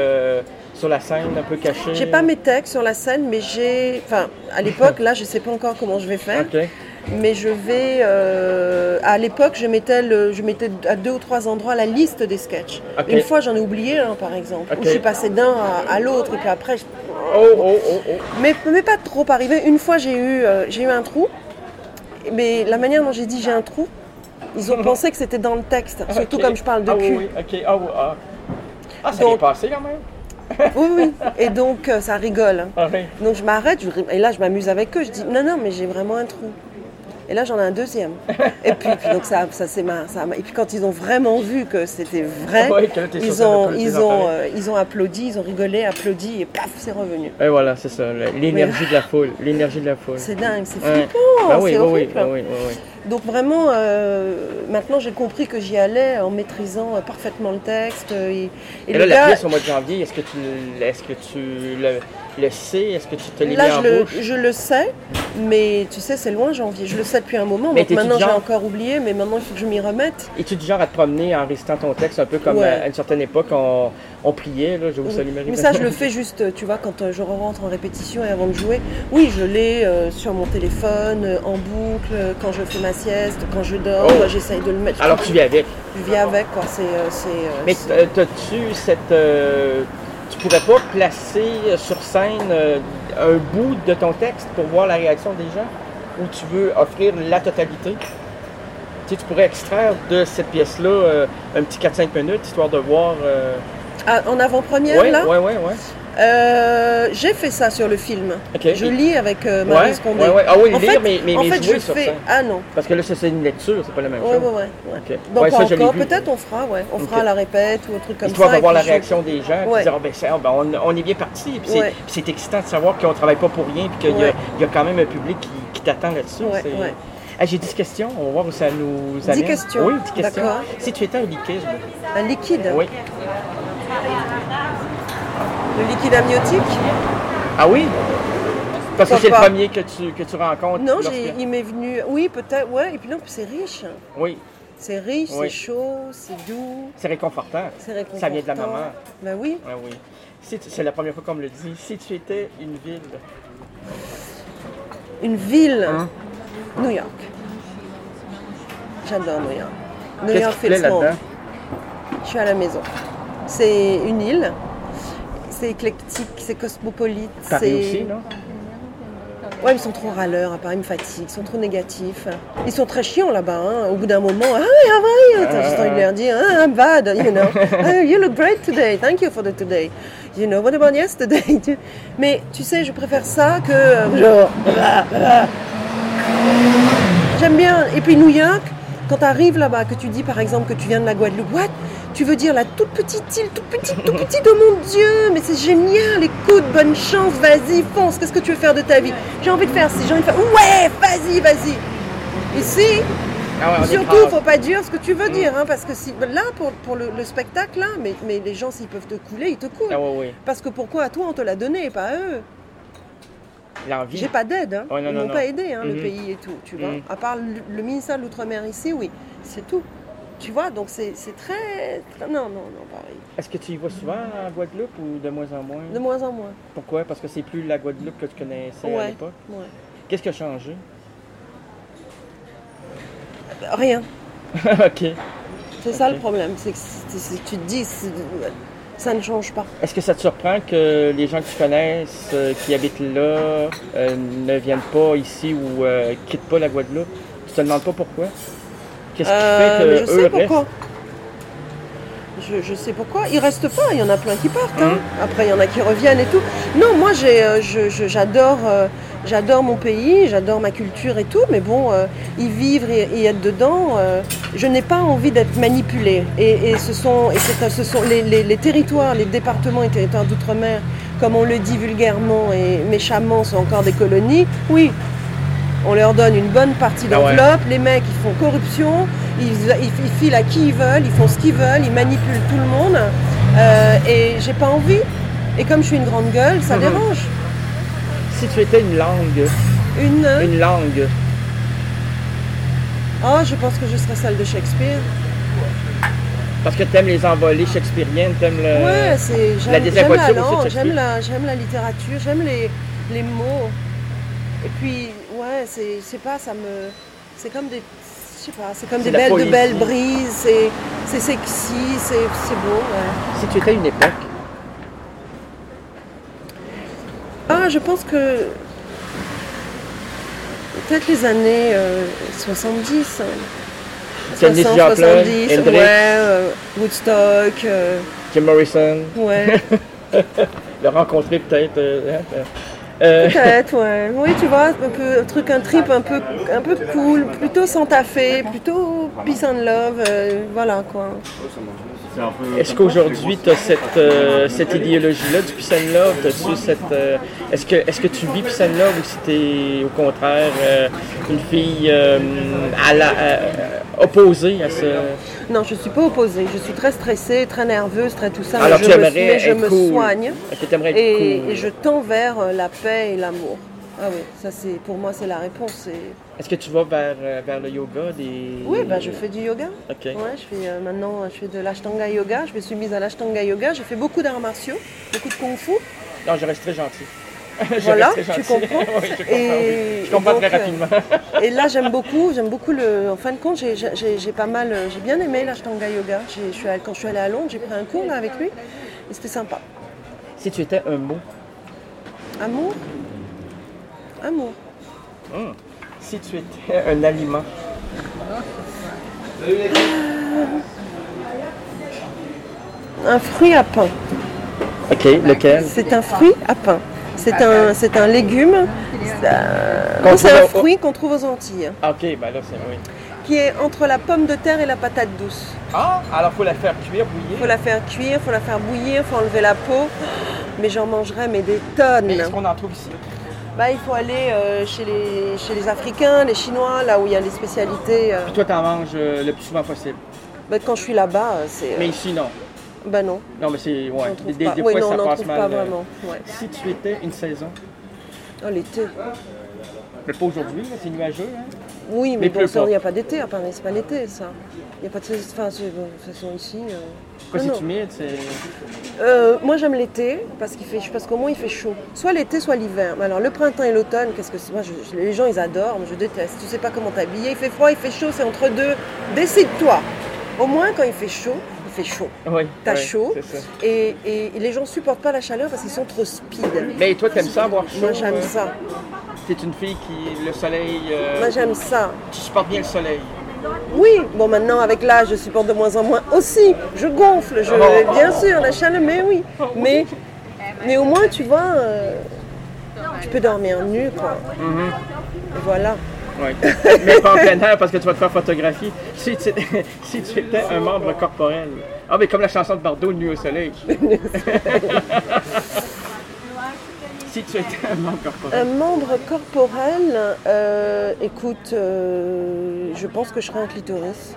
[SPEAKER 1] la scène, un peu cachés?
[SPEAKER 2] J'ai pas mes textes sur la scène, mais à l'époque, là, je sais pas encore comment je vais faire.
[SPEAKER 1] Okay.
[SPEAKER 2] Mais je vais... à l'époque, je mettais à 2 ou 3 endroits la liste des sketchs.
[SPEAKER 1] Okay.
[SPEAKER 2] Une fois, j'en ai oublié un, par exemple. Où je suis passée d'un à l'autre, et puis après... Mais pas trop arrivé. Une fois, j'ai eu un trou. Mais la manière dont j'ai dit j'ai un trou, ils ont pensé que c'était dans le texte. Surtout comme je parle de cul.
[SPEAKER 1] Oui, OK. Ça est passé quand même.
[SPEAKER 2] Oui. Et donc, ça rigole.
[SPEAKER 1] Ah, oui.
[SPEAKER 2] Donc, je m'arrête. Et là, je m'amuse avec eux. Je dis, non, mais j'ai vraiment un trou. Et là, j'en ai un deuxième. Et puis donc et puis quand ils ont vraiment vu que c'était vrai, ils ont applaudi, ils ont rigolé, applaudi, et paf, c'est revenu.
[SPEAKER 1] Et voilà, c'est ça, l'énergie de la foule.
[SPEAKER 2] C'est dingue, c'est flippant, c'est horrible.
[SPEAKER 1] Oui.
[SPEAKER 2] Donc vraiment, maintenant j'ai compris que j'y allais en maîtrisant parfaitement le texte. Et
[SPEAKER 1] là, la pièce au mois de janvier, est-ce que tu le sais? Est-ce que tu te l'es mis en bouche?
[SPEAKER 2] Je le sais, mais tu sais, c'est loin janvier. Je le sais depuis un moment, donc maintenant j'ai encore oublié, mais maintenant il faut que je m'y remette.
[SPEAKER 1] Es-tu du genre à te promener en récitant ton texte, un peu comme à une certaine époque, on priait, là, je vous salue Marie.
[SPEAKER 2] Mais ça, je le fais juste, tu vois, quand je rentre en répétition et avant de jouer. Oui, je l'ai sur mon téléphone, en boucle, quand je fais ma sieste, quand je dors, j'essaye de le mettre.
[SPEAKER 1] Alors tu vis avec?
[SPEAKER 2] Je vis avec, quoi.
[SPEAKER 1] Mais as-tu tu pourrais pas placer sur scène un bout de ton texte pour voir la réaction des gens? Ou tu veux offrir la totalité? Tu sais, tu pourrais extraire de cette pièce-là un petit 4-5 minutes, histoire de voir...
[SPEAKER 2] En avant-première,
[SPEAKER 1] Ouais,
[SPEAKER 2] là?
[SPEAKER 1] ouais.
[SPEAKER 2] J'ai fait ça sur le film.
[SPEAKER 1] Ok.
[SPEAKER 2] Je lis avec Marie Scondé.
[SPEAKER 1] Ouais. Ah oui,
[SPEAKER 2] En
[SPEAKER 1] lire,
[SPEAKER 2] fait,
[SPEAKER 1] mais
[SPEAKER 2] en fait,
[SPEAKER 1] jouer
[SPEAKER 2] je
[SPEAKER 1] sur
[SPEAKER 2] fais...
[SPEAKER 1] scène.
[SPEAKER 2] Ah non.
[SPEAKER 1] Parce que là, c'est une lecture, c'est pas la même chose.
[SPEAKER 2] Ouais.
[SPEAKER 1] Ok.
[SPEAKER 2] Donc
[SPEAKER 1] Ouais, ça, je l'ai
[SPEAKER 2] encore,
[SPEAKER 1] vu.
[SPEAKER 2] peut-être on fera, on fera
[SPEAKER 1] Ok.
[SPEAKER 2] la répète ou un truc comme
[SPEAKER 1] Histoire
[SPEAKER 2] ça.
[SPEAKER 1] de voir
[SPEAKER 2] et
[SPEAKER 1] la
[SPEAKER 2] puis
[SPEAKER 1] réaction des gens, puis
[SPEAKER 2] Ouais.
[SPEAKER 1] dire, on est bien parti, puis
[SPEAKER 2] Ouais.
[SPEAKER 1] c'est excitant de savoir qu'on travaille pas pour rien, puis qu'il
[SPEAKER 2] Ouais.
[SPEAKER 1] y a quand même un public qui t'attend là-dessus.
[SPEAKER 2] Ouais,
[SPEAKER 1] C'est-
[SPEAKER 2] ouais.
[SPEAKER 1] Ah, j'ai 10 questions, on va voir où ça nous amène.
[SPEAKER 2] 10 questions.
[SPEAKER 1] Oui, 10 questions.
[SPEAKER 2] D'accord.
[SPEAKER 1] Si tu étais un liquide,
[SPEAKER 2] Un liquide.
[SPEAKER 1] oui.
[SPEAKER 2] Le liquide amniotique.
[SPEAKER 1] Ah oui? Parce que
[SPEAKER 2] Pourquoi
[SPEAKER 1] c'est le
[SPEAKER 2] pas?
[SPEAKER 1] premier que tu rencontres.
[SPEAKER 2] Non,
[SPEAKER 1] lorsque-
[SPEAKER 2] il m'est venu... Oui, peut-être, ouais. Et puis non, c'est riche.
[SPEAKER 1] Oui,
[SPEAKER 2] C'est riche,
[SPEAKER 1] Oui.
[SPEAKER 2] c'est chaud, c'est doux,
[SPEAKER 1] c'est réconfortant.
[SPEAKER 2] c'est réconfortant.
[SPEAKER 1] Ça vient de la maman.
[SPEAKER 2] Ben oui.
[SPEAKER 1] Ah oui. C'est la première fois qu'on me le dit. Si tu étais une ville,
[SPEAKER 2] Une ville.
[SPEAKER 1] Hein?
[SPEAKER 2] New York. J'adore New York. New
[SPEAKER 1] qu'est-ce
[SPEAKER 2] York
[SPEAKER 1] qui te plaît
[SPEAKER 2] feels home.
[SPEAKER 1] là-dedans?
[SPEAKER 2] Je suis à la maison. C'est une île. C'est éclectique, c'est cosmopolite.
[SPEAKER 1] Paris aussi, non?
[SPEAKER 2] Ouais, ils sont trop râleurs, à Paris, ils me fatiguent, ils sont trop négatifs. Ils sont très chiants là-bas, hein. Au bout d'un moment, ah oui, how are you? T'as juste envie de leur dire, ah, I'm bad, you know. Ah, you look great today, thank you for the today. You know, what about yesterday? Mais tu sais, je préfère ça que genre, j'aime bien. Et puis New York, quand tu arrives là-bas, que tu dis par exemple que tu viens de la Guadeloupe, what? Tu veux dire la toute petite île, tout petite, oh mon Dieu, mais c'est génial, écoute, bonne chance, vas-y, fonce, qu'est-ce que tu veux faire de ta vie? J'ai envie de faire ci, j'ai envie de faire, ouais, vas-y. Ici,
[SPEAKER 1] Ah ouais, on est
[SPEAKER 2] surtout,
[SPEAKER 1] proche.
[SPEAKER 2] faut pas dire ce que tu veux dire, hein, parce que si, là, pour le spectacle, là, mais les gens, s'ils peuvent te couler, ils te coulent.
[SPEAKER 1] Ah oui.
[SPEAKER 2] Parce que pourquoi à toi, on te l'a donné et pas à eux?
[SPEAKER 1] L'envie.
[SPEAKER 2] J'ai pas d'aide, hein.
[SPEAKER 1] Ouais, non,
[SPEAKER 2] Ils
[SPEAKER 1] non,
[SPEAKER 2] m'ont
[SPEAKER 1] non.
[SPEAKER 2] pas aidé, hein, le
[SPEAKER 1] Mhm.
[SPEAKER 2] pays et tout, tu vois.
[SPEAKER 1] Mhm.
[SPEAKER 2] À part le ministère de l'Outre-mer ici, oui, c'est tout. Tu vois, donc c'est très... Non, pareil.
[SPEAKER 1] Est-ce que tu y vas souvent à Guadeloupe ou de moins en moins?
[SPEAKER 2] De moins en moins.
[SPEAKER 1] Pourquoi? Parce que c'est plus la Guadeloupe que tu connaissais à
[SPEAKER 2] Ouais,
[SPEAKER 1] l'époque.
[SPEAKER 2] ouais.
[SPEAKER 1] Qu'est-ce qui a changé?
[SPEAKER 2] Rien.
[SPEAKER 1] OK.
[SPEAKER 2] C'est ça
[SPEAKER 1] Ok.
[SPEAKER 2] le problème, c'est que tu te dis, ça ne change pas.
[SPEAKER 1] Est-ce que ça te surprend que les gens que tu connaisses, qui habitent là, ne viennent pas ici ou quittent pas la Guadeloupe? Tu te demandes pas pourquoi? Qu'est-ce qui fait
[SPEAKER 2] Mais je
[SPEAKER 1] qu'eux
[SPEAKER 2] sais pourquoi.
[SPEAKER 1] restent?
[SPEAKER 2] Je sais pourquoi. Ils restent pas, il y en a plein qui partent. Hein. Après, il y en a qui reviennent et tout. Non, moi, j'adore mon pays, j'adore ma culture et tout, mais bon, y vivre et y être dedans, je n'ai pas envie d'être manipulée. Et ce sont les territoires, les départements et territoires d'outre-mer, comme on le dit vulgairement et méchamment, sont encore des colonies. Oui, on leur donne une bonne partie
[SPEAKER 1] Ah ouais.
[SPEAKER 2] d'enveloppe, les mecs ils font corruption, ils filent à qui ils veulent, ils font ce qu'ils veulent, ils manipulent tout le monde, et j'ai pas envie. Et comme je suis une grande gueule, ça dérange.
[SPEAKER 1] Si tu étais une langue, une langue,
[SPEAKER 2] Oh, je pense que je serais celle de Shakespeare.
[SPEAKER 1] parce que t'aimes les envolées shakespeariennes, t'aimes le...
[SPEAKER 2] Ouais,
[SPEAKER 1] la
[SPEAKER 2] j'aime
[SPEAKER 1] désinvolture
[SPEAKER 2] la
[SPEAKER 1] aussi de
[SPEAKER 2] langue,
[SPEAKER 1] Shakespeare.
[SPEAKER 2] j'aime la littérature, j'aime les mots. Et puis, ouais, c'est pas, ça me... C'est comme des... Je sais pas, c'est comme
[SPEAKER 1] C'est
[SPEAKER 2] des
[SPEAKER 1] la
[SPEAKER 2] belles, de belles
[SPEAKER 1] poésie.
[SPEAKER 2] brises, c'est sexy, c'est beau, ouais.
[SPEAKER 1] Si tu étais une époque,
[SPEAKER 2] Ah, je pense que... Peut-être les années 70.
[SPEAKER 1] Janis
[SPEAKER 2] 60,
[SPEAKER 1] Joplin,
[SPEAKER 2] 70,
[SPEAKER 1] Hendrix,
[SPEAKER 2] ouais, Woodstock,
[SPEAKER 1] Jim Morrison,
[SPEAKER 2] ouais.
[SPEAKER 1] le rencontrer peut-être.
[SPEAKER 2] Peut-être, ouais. Oui, tu vois, un trip un peu cool, plutôt Santa Fe, plutôt peace and love, voilà quoi.
[SPEAKER 1] Est-ce qu'aujourd'hui, tu as cette idéologie-là du peace and love? T'as-tu est-ce que tu vis peace and love ou si tu es au contraire une fille opposée à ce...
[SPEAKER 2] Non, je suis pas opposée. Je suis très stressée, très nerveuse, très tout ça.
[SPEAKER 1] Alors
[SPEAKER 2] mais
[SPEAKER 1] tu aimerais
[SPEAKER 2] je
[SPEAKER 1] être
[SPEAKER 2] me
[SPEAKER 1] cool.
[SPEAKER 2] soigne
[SPEAKER 1] Ok, t'aimerais être
[SPEAKER 2] et
[SPEAKER 1] cool.
[SPEAKER 2] je tends vers la paix et l'amour. Ah oui, ça c'est pour moi c'est la réponse.
[SPEAKER 1] Est-ce que tu vas vers le yoga
[SPEAKER 2] Oui, bah, je fais du yoga.
[SPEAKER 1] Ok.
[SPEAKER 2] Ouais, je fais maintenant je fais de l'ashtanga yoga. Je me suis mise à l'ashtanga yoga. J'ai fait beaucoup d'arts martiaux, beaucoup de kung-fu.
[SPEAKER 1] Non, je reste très gentil.
[SPEAKER 2] Voilà,
[SPEAKER 1] Je reste très
[SPEAKER 2] tu
[SPEAKER 1] gentil.
[SPEAKER 2] comprends.
[SPEAKER 1] Oui, je comprends,
[SPEAKER 2] Et-
[SPEAKER 1] oui. Je comprends
[SPEAKER 2] et donc,
[SPEAKER 1] très rapidement.
[SPEAKER 2] Et là, j'aime beaucoup en fin de compte, j'ai pas mal, j'ai bien aimé l'ashtanga yoga. Quand je suis allée à Londres, j'ai pris un cours là avec lui et c'était sympa.
[SPEAKER 1] Si tu étais un mot.
[SPEAKER 2] Amour. Amour.
[SPEAKER 1] Si tu étais un aliment.
[SPEAKER 2] Un fruit à pain.
[SPEAKER 1] OK, lequel?
[SPEAKER 2] C'est un fruit à pain. C'est un légume.
[SPEAKER 1] Qu'on
[SPEAKER 2] C'est un
[SPEAKER 1] trouve au-
[SPEAKER 2] fruit qu'on trouve aux Antilles,
[SPEAKER 1] OK, ben là, c'est oui.
[SPEAKER 2] qui est entre la pomme de terre et la patate douce.
[SPEAKER 1] Ah, alors faut la faire cuire,
[SPEAKER 2] Il
[SPEAKER 1] bouillir.
[SPEAKER 2] faut la faire cuire, il faut la faire bouillir, il faut enlever la peau. Mais j'en mangerais mais des tonnes.
[SPEAKER 1] Mais est-ce qu'on en trouve ici?
[SPEAKER 2] Bah, il faut aller chez les Africains, les Chinois, là où il y a les spécialités.
[SPEAKER 1] Puis toi, t'en manges le plus souvent possible.
[SPEAKER 2] Bah, quand je suis là-bas, c'est.
[SPEAKER 1] Mais ici, non.
[SPEAKER 2] Bah non,
[SPEAKER 1] Non, mais c'est... Ouais,
[SPEAKER 2] on trouve
[SPEAKER 1] des
[SPEAKER 2] pas.
[SPEAKER 1] fois,
[SPEAKER 2] Oui, non,
[SPEAKER 1] ça
[SPEAKER 2] on n'en
[SPEAKER 1] passe
[SPEAKER 2] trouve
[SPEAKER 1] mal.
[SPEAKER 2] pas vraiment. Ouais.
[SPEAKER 1] Si tu étais une saison,
[SPEAKER 2] Oh, l'été.
[SPEAKER 1] mais pas aujourd'hui, là, c'est nuageux, hein?
[SPEAKER 2] Oui,
[SPEAKER 1] Mais
[SPEAKER 2] mais
[SPEAKER 1] pleut
[SPEAKER 2] bon, ça,
[SPEAKER 1] pas.
[SPEAKER 2] il n'y a pas d'été à Paris, c'est pas l'été, ça. Il n'y a pas de saison. Enfin, bon, de toute façon, ici.
[SPEAKER 1] Quoi,
[SPEAKER 2] non,
[SPEAKER 1] c'est humide, c'est...
[SPEAKER 2] Moi j'aime l'été parce qu'au moins il fait chaud. Soit l'été, soit l'hiver. Mais alors le printemps et l'automne, qu'est-ce que c'est? Moi, les gens ils adorent, mais je déteste. Tu sais pas comment t'habiller. Il fait froid, il fait chaud, c'est entre deux. Décide-toi. Au moins quand il fait chaud, il fait chaud.
[SPEAKER 1] Oui,
[SPEAKER 2] T'as
[SPEAKER 1] oui,
[SPEAKER 2] chaud.
[SPEAKER 1] c'est ça.
[SPEAKER 2] Et les gens supportent pas la chaleur parce qu'ils sont trop speed.
[SPEAKER 1] Mais toi, t'aimes ça avoir chaud?
[SPEAKER 2] Moi j'aime ça.
[SPEAKER 1] T'es une fille qui... Le soleil...
[SPEAKER 2] Moi j'aime ça.
[SPEAKER 1] Tu supportes bien le soleil.
[SPEAKER 2] Oui, bon maintenant avec l'âge je supporte de moins en moins aussi. Je gonfle, bien sûr, la chaleur, mais oui. Mais au moins tu vois, tu peux dormir nu quoi. Et voilà.
[SPEAKER 1] Oui. Mais pas en plein air parce que tu vas te faire photographier. Si tu étais un membre corporel. Ah, mais comme la chanson de Bardot, Nuit au soleil. Si tu étais un membre corporel.
[SPEAKER 2] Un membre corporel, écoute, je pense que je serais un clitoris.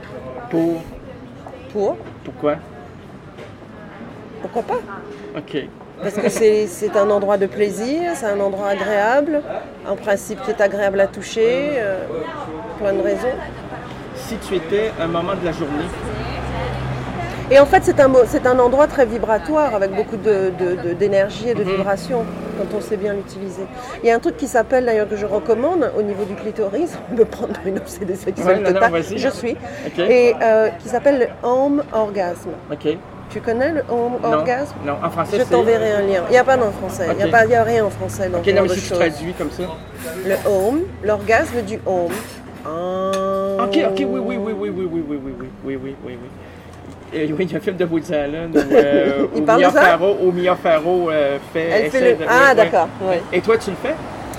[SPEAKER 2] Pour
[SPEAKER 1] Pourquoi?
[SPEAKER 2] Pourquoi pas?
[SPEAKER 1] OK.
[SPEAKER 2] Parce que c'est un endroit de plaisir, c'est un endroit agréable, en principe qui est agréable à toucher, plein de raisons.
[SPEAKER 1] Si tu étais un moment de la journée.
[SPEAKER 2] Et en fait, c'est un endroit très vibratoire, avec beaucoup d'énergie et de vibration, quand on sait bien l'utiliser. Il y a un truc qui s'appelle, d'ailleurs, que je recommande, au niveau du clitoris, on peut prendre une obsédée sexuelle
[SPEAKER 1] Ouais, non,
[SPEAKER 2] totale,
[SPEAKER 1] vas-y.
[SPEAKER 2] je suis,
[SPEAKER 1] OK.
[SPEAKER 2] et qui s'appelle le home orgasme.
[SPEAKER 1] OK.
[SPEAKER 2] Tu connais le home
[SPEAKER 1] Non.
[SPEAKER 2] orgasme?
[SPEAKER 1] Non, en français,
[SPEAKER 2] Je
[SPEAKER 1] c'est...
[SPEAKER 2] t'enverrai un lien. Il n'y a pas en français, il
[SPEAKER 1] Ok.
[SPEAKER 2] n'y a rien en français dans
[SPEAKER 1] OK,
[SPEAKER 2] ce
[SPEAKER 1] non,
[SPEAKER 2] genre
[SPEAKER 1] mais
[SPEAKER 2] de
[SPEAKER 1] si tu
[SPEAKER 2] choses.
[SPEAKER 1] traduis comme ça.
[SPEAKER 2] Le home, l'orgasme du home. Ah.
[SPEAKER 1] OK, oui, oui. Et oui, il y a un film de Woody Allen où,
[SPEAKER 2] Il parle de ça?
[SPEAKER 1] Mia Farrow
[SPEAKER 2] Elle
[SPEAKER 1] essaie
[SPEAKER 2] fait
[SPEAKER 1] de...
[SPEAKER 2] Ah,
[SPEAKER 1] ouais,
[SPEAKER 2] d'accord. Ouais.
[SPEAKER 1] Et toi, tu le fais?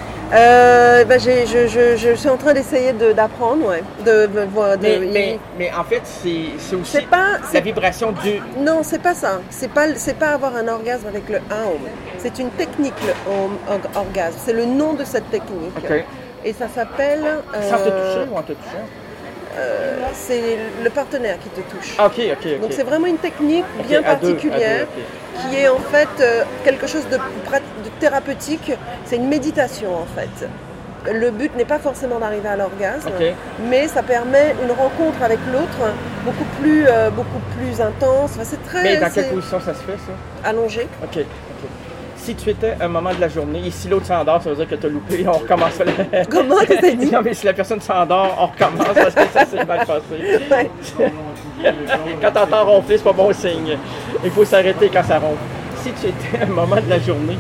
[SPEAKER 2] Je suis en train d'essayer d'apprendre, ouais.
[SPEAKER 1] Mais en fait, c'est aussi
[SPEAKER 2] C'est pas-
[SPEAKER 1] la
[SPEAKER 2] c'est-
[SPEAKER 1] vibration du...
[SPEAKER 2] Non, c'est pas ça. C'est pas avoir un orgasme avec le home. C'est une technique, le home orgasme. C'est le nom de cette technique.
[SPEAKER 1] OK.
[SPEAKER 2] Et ça s'appelle.
[SPEAKER 1] Sans te toucher ou en te touchant?
[SPEAKER 2] C'est le partenaire qui te touche.
[SPEAKER 1] OK, OK.
[SPEAKER 2] Donc c'est vraiment une technique bien
[SPEAKER 1] à deux,
[SPEAKER 2] particulière qui est en fait quelque chose de thérapeutique. C'est une méditation en fait. Le but n'est pas forcément d'arriver à l'orgasme,
[SPEAKER 1] Ok.
[SPEAKER 2] mais ça permet une rencontre avec l'autre beaucoup plus intense. Enfin, c'est très
[SPEAKER 1] Mais dans
[SPEAKER 2] c'est
[SPEAKER 1] quelle position ça se fait, ça?
[SPEAKER 2] allongé.
[SPEAKER 1] OK. Si tu étais un moment de la journée, et si l'autre s'endort, ça veut dire que tu as loupé, on recommence.
[SPEAKER 2] Comment t'as dit?
[SPEAKER 1] Non, mais si la personne s'endort, on recommence parce que ça s'est mal passé.
[SPEAKER 2] Ouais.
[SPEAKER 1] Quand t'entends ronfler, c'est pas bon signe. Il faut s'arrêter quand ça ronfle. Si tu étais un moment de la journée,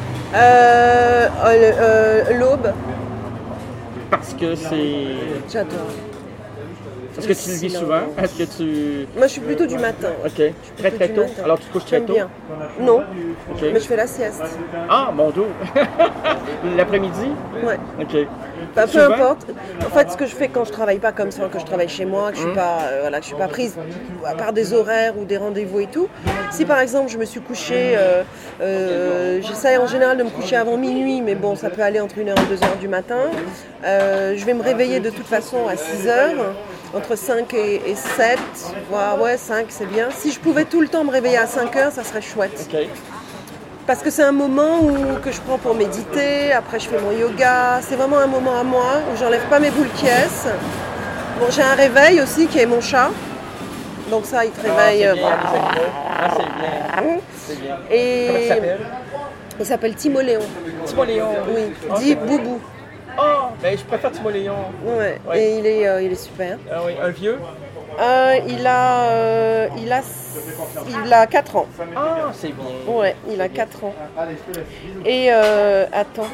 [SPEAKER 2] L'aube,
[SPEAKER 1] parce que c'est...
[SPEAKER 2] j'adore.
[SPEAKER 1] Est-ce que tu le vis souvent? Est-ce que tu...
[SPEAKER 2] Moi je suis plutôt du matin.
[SPEAKER 1] OK. Très
[SPEAKER 2] plutôt du
[SPEAKER 1] tôt?
[SPEAKER 2] matin.
[SPEAKER 1] Alors tu te couches très
[SPEAKER 2] J'aime
[SPEAKER 1] tôt?
[SPEAKER 2] bien. Non,
[SPEAKER 1] OK.
[SPEAKER 2] mais je fais la sieste.
[SPEAKER 1] Ah, mon dos! L'après-midi?
[SPEAKER 2] Ouais.
[SPEAKER 1] OK.
[SPEAKER 2] Enfin, peu
[SPEAKER 1] Souvent?
[SPEAKER 2] importe. En fait, ce que je fais quand je travaille pas comme ça, que je travaille chez moi, que je suis pas, que je suis pas prise à part des horaires ou des rendez-vous et tout. Si par exemple je me suis couchée, j'essaie en général de me coucher avant minuit, mais bon, ça peut aller entre 1h et 2h du matin. Je vais me réveiller de toute façon à 6h, entre 5 et 7, voire ouais 5 c'est bien. Si je pouvais tout le temps me réveiller à 5h, ça serait chouette.
[SPEAKER 1] OK.
[SPEAKER 2] Parce que c'est un moment que je prends pour méditer, après je fais mon yoga, c'est vraiment un moment à moi où j'enlève pas mes boules qui est. Bon, j'ai un réveil aussi qui est mon chat, donc ça il te réveille.
[SPEAKER 1] c'est bien, les animaux. Ah, c'est bien. C'est bien.
[SPEAKER 2] Et
[SPEAKER 1] Comment il s'appelle?
[SPEAKER 2] il s'appelle Timoléon,
[SPEAKER 1] Timoléon.
[SPEAKER 2] oui,
[SPEAKER 1] Ah,
[SPEAKER 2] dit
[SPEAKER 1] c'est-
[SPEAKER 2] Boubou.
[SPEAKER 1] Oh, ben je préfère Timoléon.
[SPEAKER 2] Ouais.
[SPEAKER 1] Ouais.
[SPEAKER 2] Et il est super.
[SPEAKER 1] Ah oui, un vieux?
[SPEAKER 2] Il a 4 ans.
[SPEAKER 1] Ah, c'est bien.
[SPEAKER 2] Ouais, il a 4 ans. Et attends.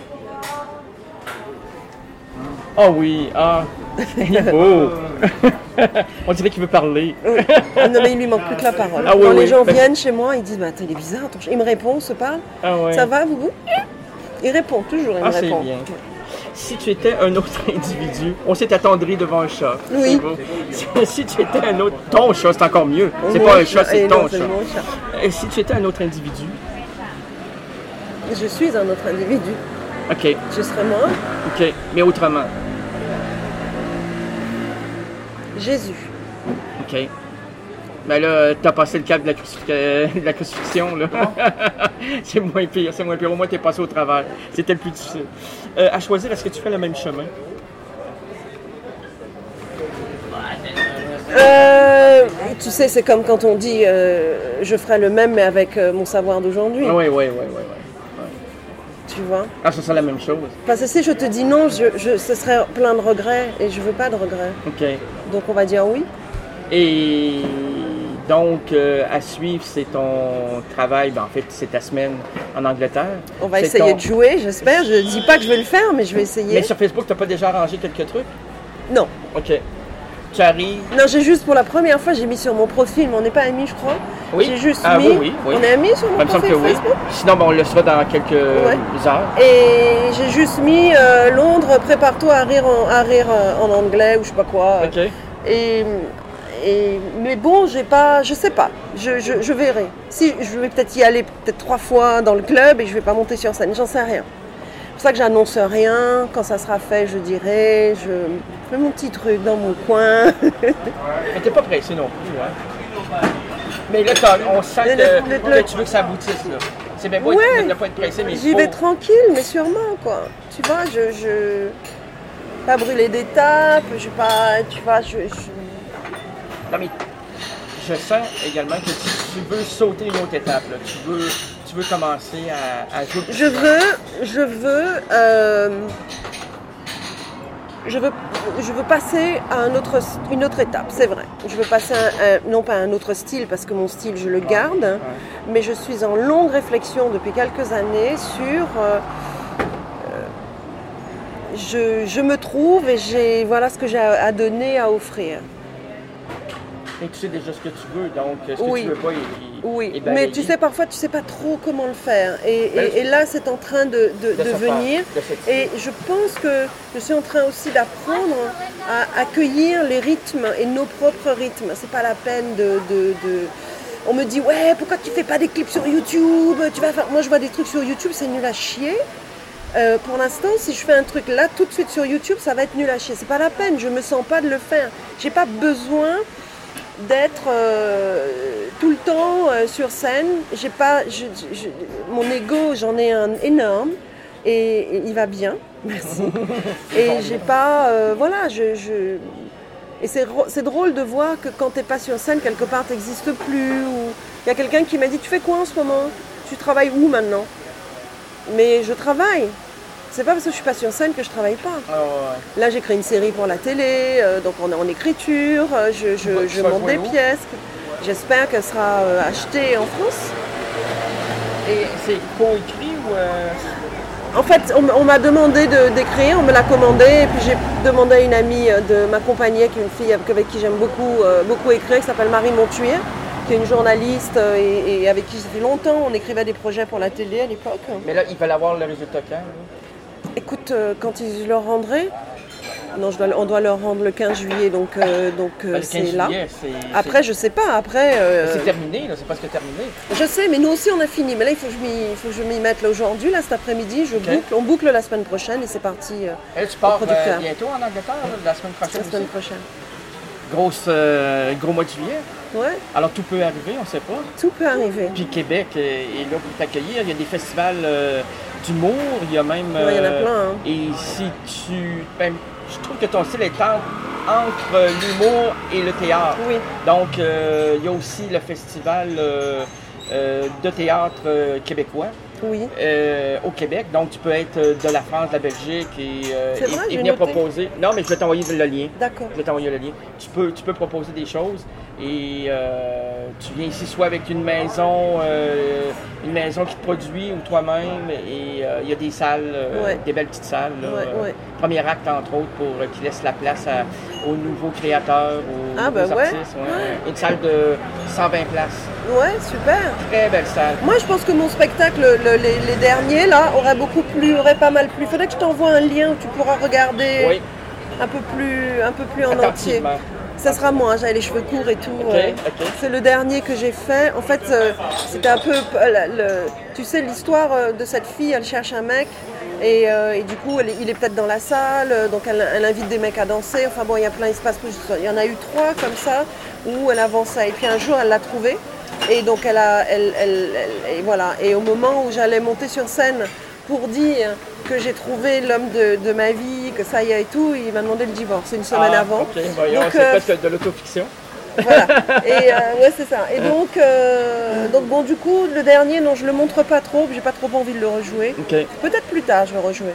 [SPEAKER 1] Ah oui, il est beau. On dirait qu'il veut parler.
[SPEAKER 2] Non, mais il lui manque plus que la parole.
[SPEAKER 1] Ah oui,
[SPEAKER 2] Quand
[SPEAKER 1] oui.
[SPEAKER 2] les gens viennent chez moi, ils disent bah, t'es bizarre. Il me répond, on se parle.
[SPEAKER 1] Ah ouais.
[SPEAKER 2] Ça va, Boubou? Il répond toujours. Il me
[SPEAKER 1] c'est
[SPEAKER 2] répond.
[SPEAKER 1] bien. Si tu étais un autre individu, on s'est attendri devant un chat.
[SPEAKER 2] Oui.
[SPEAKER 1] C'est beau. Si tu étais un autre, ton chat, c'est encore mieux. C'est
[SPEAKER 2] Mon
[SPEAKER 1] pas un chat, c'est
[SPEAKER 2] et
[SPEAKER 1] ton
[SPEAKER 2] non,
[SPEAKER 1] chat.
[SPEAKER 2] mon chat.
[SPEAKER 1] Et si tu étais un autre individu,
[SPEAKER 2] Je suis un autre individu.
[SPEAKER 1] ok,
[SPEAKER 2] Je serais moi,
[SPEAKER 1] ok, mais autrement,
[SPEAKER 2] Jésus.
[SPEAKER 1] ok. Mais là, t'as passé le cap de la crucifixion, là. C'est moins pire, c'est moins pire. Au moins, t'es passé au travers. C'était le plus difficile. À choisir, est-ce que tu fais le même chemin?
[SPEAKER 2] Tu sais, c'est comme quand on dit je ferai le même mais avec mon savoir d'aujourd'hui.
[SPEAKER 1] Oui.
[SPEAKER 2] Tu vois?
[SPEAKER 1] Ah, ça serait la même chose.
[SPEAKER 2] Parce que si je te dis non, ce serait plein de regrets et je veux pas de regrets.
[SPEAKER 1] OK.
[SPEAKER 2] Donc on va dire oui.
[SPEAKER 1] Et donc, à suivre, c'est ton travail, en fait, c'est ta semaine en Angleterre.
[SPEAKER 2] On va
[SPEAKER 1] C'est
[SPEAKER 2] essayer de jouer, j'espère. Je dis pas que je vais le faire, mais je vais essayer.
[SPEAKER 1] Mais sur Facebook, t'as pas déjà arrangé quelques trucs?
[SPEAKER 2] Non.
[SPEAKER 1] OK. Tu arrives?
[SPEAKER 2] Non, j'ai juste pour la première fois, j'ai mis sur mon profil, mais on n'est pas amis, je crois.
[SPEAKER 1] Oui.
[SPEAKER 2] J'ai juste
[SPEAKER 1] Ah,
[SPEAKER 2] mis.
[SPEAKER 1] oui.
[SPEAKER 2] On est amis sur mon
[SPEAKER 1] Il me semble
[SPEAKER 2] profil
[SPEAKER 1] que oui.
[SPEAKER 2] Facebook.
[SPEAKER 1] Sinon, on le sera dans quelques heures.
[SPEAKER 2] Et j'ai juste mis Londres, prépare-toi à rire en anglais ou je sais pas quoi.
[SPEAKER 1] OK.
[SPEAKER 2] Mais bon, je sais pas, je verrai. Si je vais peut-être y aller 3 fois dans le club et je vais pas monter sur scène, j'en sais rien. C'est pour ça que j'annonce rien. Quand ça sera fait, je dirai. Je fais mon petit truc dans mon coin.
[SPEAKER 1] Mais t'es pas pressé non plus, hein? Mais là, on sent que tu veux que ça aboutisse, là. C'est bien beau de ne pas être pressé, mais
[SPEAKER 2] J'y vais tranquille, mais sûrement, quoi. Tu vois, je pas brûler d'étapes, je pas, tu vois,
[SPEAKER 1] Non, mais je sens également que tu veux sauter une autre étape, là. Tu veux commencer à jouer.
[SPEAKER 2] Je veux passer à une autre étape, c'est vrai. Je veux passer non pas à un autre style, parce que mon style, je le garde, mais je suis en longue réflexion depuis quelques années sur... je me trouve et voilà ce que j'ai à donner, à offrir.
[SPEAKER 1] Et tu sais déjà ce que tu veux, donc ce que
[SPEAKER 2] Oui.
[SPEAKER 1] tu veux pas,
[SPEAKER 2] Oui, mais tu sais, parfois, tu sais pas trop comment le faire. Et là, c'est en train de venir. Et je pense que je suis en train aussi d'apprendre à accueillir les rythmes et nos propres rythmes. C'est pas la peine de... On me dit, ouais, pourquoi tu fais pas des clips sur YouTube? Moi, je vois des trucs sur YouTube, c'est nul à chier. Pour l'instant, si je fais un truc là, tout de suite sur YouTube, ça va être nul à chier. C'est pas la peine, je me sens pas de le faire. J'ai pas besoin d'être tout le temps sur scène. J'ai pas, mon ego, j'en ai un énorme et il va bien, merci. Et j'ai pas, voilà, et c'est drôle de voir que quand t'es pas sur scène, quelque part t'existes plus. Ou il y a quelqu'un qui m'a dit, tu fais quoi en ce moment? Tu travailles où maintenant? Mais je travaille. C'est pas parce que je suis pas sur scène que je travaille pas. Là, j'ai créé une série pour la télé, donc on est en écriture, je monte des pièces. J'espère qu'elle sera achetée en France.
[SPEAKER 1] Et c'est co-écrit ou...
[SPEAKER 2] En fait, on m'a demandé d'écrire, on me l'a commandé, et puis j'ai demandé à une amie de m'accompagner, qui est une fille avec qui j'aime beaucoup écrire, qui s'appelle Marie Montuyer, qui est une journaliste et avec qui ça fait longtemps, on écrivait des projets pour la télé à l'époque.
[SPEAKER 1] Mais là, ils veulent avoir le résultat quand?
[SPEAKER 2] Écoute, quand ils le rendraient, non, on doit leur rendre le 15 juillet, donc c'est là. Après, je sais pas, après...
[SPEAKER 1] C'est terminé, là, c'est presque terminé.
[SPEAKER 2] Je sais, mais nous aussi on a fini, mais là il faut que je m'y mette là aujourd'hui, là cet après-midi, on boucle la semaine prochaine et c'est parti.
[SPEAKER 1] Et tu pars bientôt en Angleterre, la semaine prochaine?
[SPEAKER 2] La semaine prochaine.
[SPEAKER 1] Gros mois de juillet.
[SPEAKER 2] Ouais.
[SPEAKER 1] Alors tout peut arriver, on ne sait pas.
[SPEAKER 2] Tout peut arriver.
[SPEAKER 1] Puis Québec est là pour t'accueillir. Il y a des festivals d'humour, il y a même...
[SPEAKER 2] il y en a plein. Hein.
[SPEAKER 1] Et si je trouve que ton style est entre l'humour et le théâtre.
[SPEAKER 2] Oui.
[SPEAKER 1] Donc il y a aussi le festival de théâtre québécois.
[SPEAKER 2] Oui.
[SPEAKER 1] Au Québec. Donc, tu peux être de la France, de la Belgique
[SPEAKER 2] C'est vrai,
[SPEAKER 1] et
[SPEAKER 2] j'ai
[SPEAKER 1] venir
[SPEAKER 2] noté.
[SPEAKER 1] proposer. Non, mais je vais t'envoyer le lien.
[SPEAKER 2] D'accord.
[SPEAKER 1] Je vais t'envoyer le lien. Tu peux proposer des choses et tu viens ici soit avec une maison qui te produit ou toi-même et il y a des salles,
[SPEAKER 2] Ouais.
[SPEAKER 1] des belles petites salles. Là,
[SPEAKER 2] Ouais.
[SPEAKER 1] Premier acte, entre autres, pour qui laisse la place aux nouveaux créateurs, aux
[SPEAKER 2] Ah,
[SPEAKER 1] nouveaux
[SPEAKER 2] ben ouais.
[SPEAKER 1] artistes. Une salle de 120 places.
[SPEAKER 2] Ouais, super.
[SPEAKER 1] Très belle salle.
[SPEAKER 2] Moi, je pense que mon spectacle, les derniers, là, aurait pas mal plu. Il faudrait que je t'envoie un lien où tu pourras regarder
[SPEAKER 1] Oui,
[SPEAKER 2] un peu plus en entier.
[SPEAKER 1] attentivement.
[SPEAKER 2] Ça sera moi, j'avais les cheveux courts et tout.
[SPEAKER 1] Ok.
[SPEAKER 2] C'est le dernier que j'ai fait. En fait, c'était un peu... tu sais, l'histoire de cette fille, elle cherche un mec. Et du coup, il est peut-être dans la salle, donc elle invite des mecs à danser. Enfin bon, il y a plein, il se passe plus. Il y en a eu 3 comme ça, où elle avançait. Et puis un jour, elle l'a trouvé. Et donc, et voilà. Et au moment où j'allais monter sur scène pour dire que j'ai trouvé l'homme de ma vie, que ça y est et tout, il m'a demandé le divorce une semaine avant.
[SPEAKER 1] Ok, voyons,
[SPEAKER 2] Donc,
[SPEAKER 1] c'est presque de l'autofiction.
[SPEAKER 2] voilà. Et ouais, c'est ça. Et donc bon, du coup, le dernier, non, je le montre pas trop, j'ai pas trop envie de le rejouer.
[SPEAKER 1] Ok.
[SPEAKER 2] Peut-être plus tard, je vais rejouer.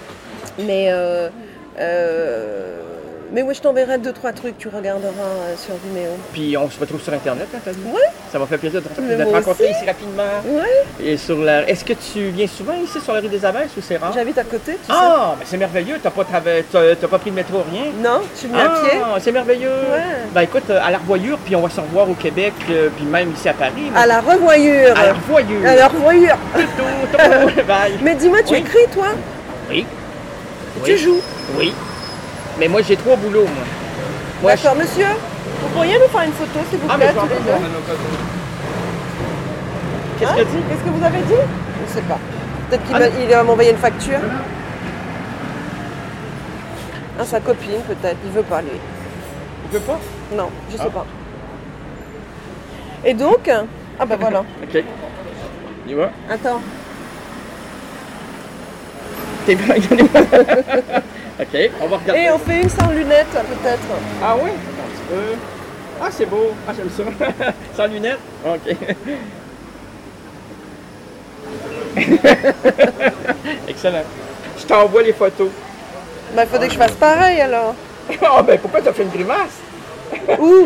[SPEAKER 2] Mais oui, je t'enverrai 2-3 trucs, tu regarderas sur Vimeo.
[SPEAKER 1] Puis on se retrouve sur Internet, hein, t'as dit?
[SPEAKER 2] Ouais.
[SPEAKER 1] Ça m'a fait plaisir de
[SPEAKER 2] Mais
[SPEAKER 1] te
[SPEAKER 2] moi
[SPEAKER 1] rencontrer
[SPEAKER 2] aussi.
[SPEAKER 1] ici rapidement.
[SPEAKER 2] Ouais.
[SPEAKER 1] Et est-ce que tu viens souvent ici sur la rue des Abbesses ou c'est rare?
[SPEAKER 2] J'habite à côté, tu
[SPEAKER 1] Ah, ben c'est merveilleux, t'as pas pris le métro, rien?
[SPEAKER 2] sais. Non, je suis venue à pied.
[SPEAKER 1] Ah, c'est merveilleux.
[SPEAKER 2] Ouais.
[SPEAKER 1] Ben écoute, à la revoyure, puis on va se revoir au Québec, puis même ici à Paris.
[SPEAKER 2] À la revoyure.
[SPEAKER 1] À la revoyure.
[SPEAKER 2] À la revoyure.
[SPEAKER 1] Bye.
[SPEAKER 2] Mais dis-moi, tu
[SPEAKER 1] Oui.
[SPEAKER 2] écris, toi?
[SPEAKER 1] Oui.
[SPEAKER 2] Tu joues?
[SPEAKER 1] Oui. Mais moi, j'ai 3 boulots, moi. Moi,
[SPEAKER 2] D'accord, monsieur, vous pourriez nous faire une photo, s'il vous
[SPEAKER 1] Ah, mais
[SPEAKER 2] plaît,
[SPEAKER 1] je vais
[SPEAKER 2] tous les
[SPEAKER 1] en faire.
[SPEAKER 2] deux?
[SPEAKER 1] Qu'est-ce
[SPEAKER 2] Hein
[SPEAKER 1] que tu dis?
[SPEAKER 2] Qu'est-ce que vous avez dit? Je ne sais pas. Peut-être qu'il va m'envoyer une facture. Ah, sa copine, peut-être. Il veut pas, lui.
[SPEAKER 1] Tu veux pas?
[SPEAKER 2] Non, je sais pas. Et donc, ah ben voilà.
[SPEAKER 1] Ok. Tu vois?
[SPEAKER 2] Attends.
[SPEAKER 1] T'es bien. Ok, on va regarder.
[SPEAKER 2] Et on fait une sans lunettes, peut-être.
[SPEAKER 1] Ah oui? Un petit peu. Ah, c'est beau. Ah, j'aime ça. Sans lunettes? Ok. Excellent. Je t'envoie les photos.
[SPEAKER 2] Ben, il faudrait que je fasse pareil, alors.
[SPEAKER 1] Ah, ben pourquoi t'as fait une grimace?
[SPEAKER 2] Où?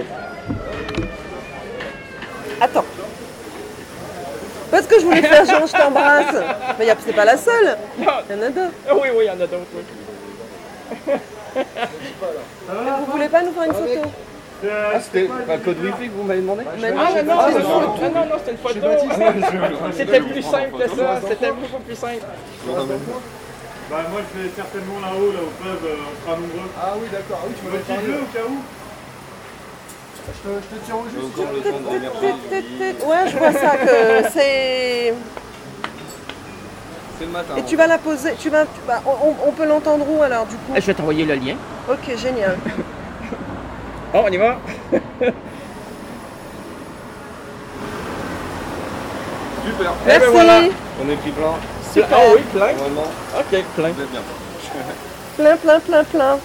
[SPEAKER 2] Attends. Parce que je voulais faire genre, je t'embrasse. Mais c'est pas la seule.
[SPEAKER 1] Non.
[SPEAKER 2] Il y en a d'autres.
[SPEAKER 1] Ah oui, il y en a d'autres. Oui.
[SPEAKER 2] Vous voulez pas nous faire une photo?
[SPEAKER 4] Ah, c'était un code wifi que vous m'avez demandé?
[SPEAKER 2] Mais
[SPEAKER 1] Ah
[SPEAKER 2] j'ai
[SPEAKER 1] non,
[SPEAKER 2] pas
[SPEAKER 1] c'est
[SPEAKER 2] de
[SPEAKER 1] une
[SPEAKER 2] photo.
[SPEAKER 1] photo. Non, c'était une photo. C'était plus simple que ça. C'était beaucoup plus simple.
[SPEAKER 5] Bah moi je vais certainement là-haut, là au pub, on sera nombreux.
[SPEAKER 4] Ah oui, d'accord. Ah oui, tu m'avais
[SPEAKER 5] Petit
[SPEAKER 4] parlé.
[SPEAKER 5] bleu au cas où.
[SPEAKER 4] Je te tiens au
[SPEAKER 5] J'ai
[SPEAKER 4] jus.
[SPEAKER 5] encore le temps de remercier.
[SPEAKER 2] Ouais, je vois ça que c'est...
[SPEAKER 4] C'est le matin.
[SPEAKER 2] Et tu vas la poser, on peut l'entendre où alors du coup?
[SPEAKER 1] Je vais t'envoyer le lien.
[SPEAKER 2] Ok, génial.
[SPEAKER 1] Bon, on y va.
[SPEAKER 4] Super.
[SPEAKER 1] Eh ben voilà.
[SPEAKER 2] Merci.
[SPEAKER 4] On est pris plein.
[SPEAKER 2] Super.
[SPEAKER 1] Ah oui, plein.
[SPEAKER 4] Vraiment.
[SPEAKER 1] Ok, plein.
[SPEAKER 4] Vous êtes bien.
[SPEAKER 2] Plein, plein, plein, plein.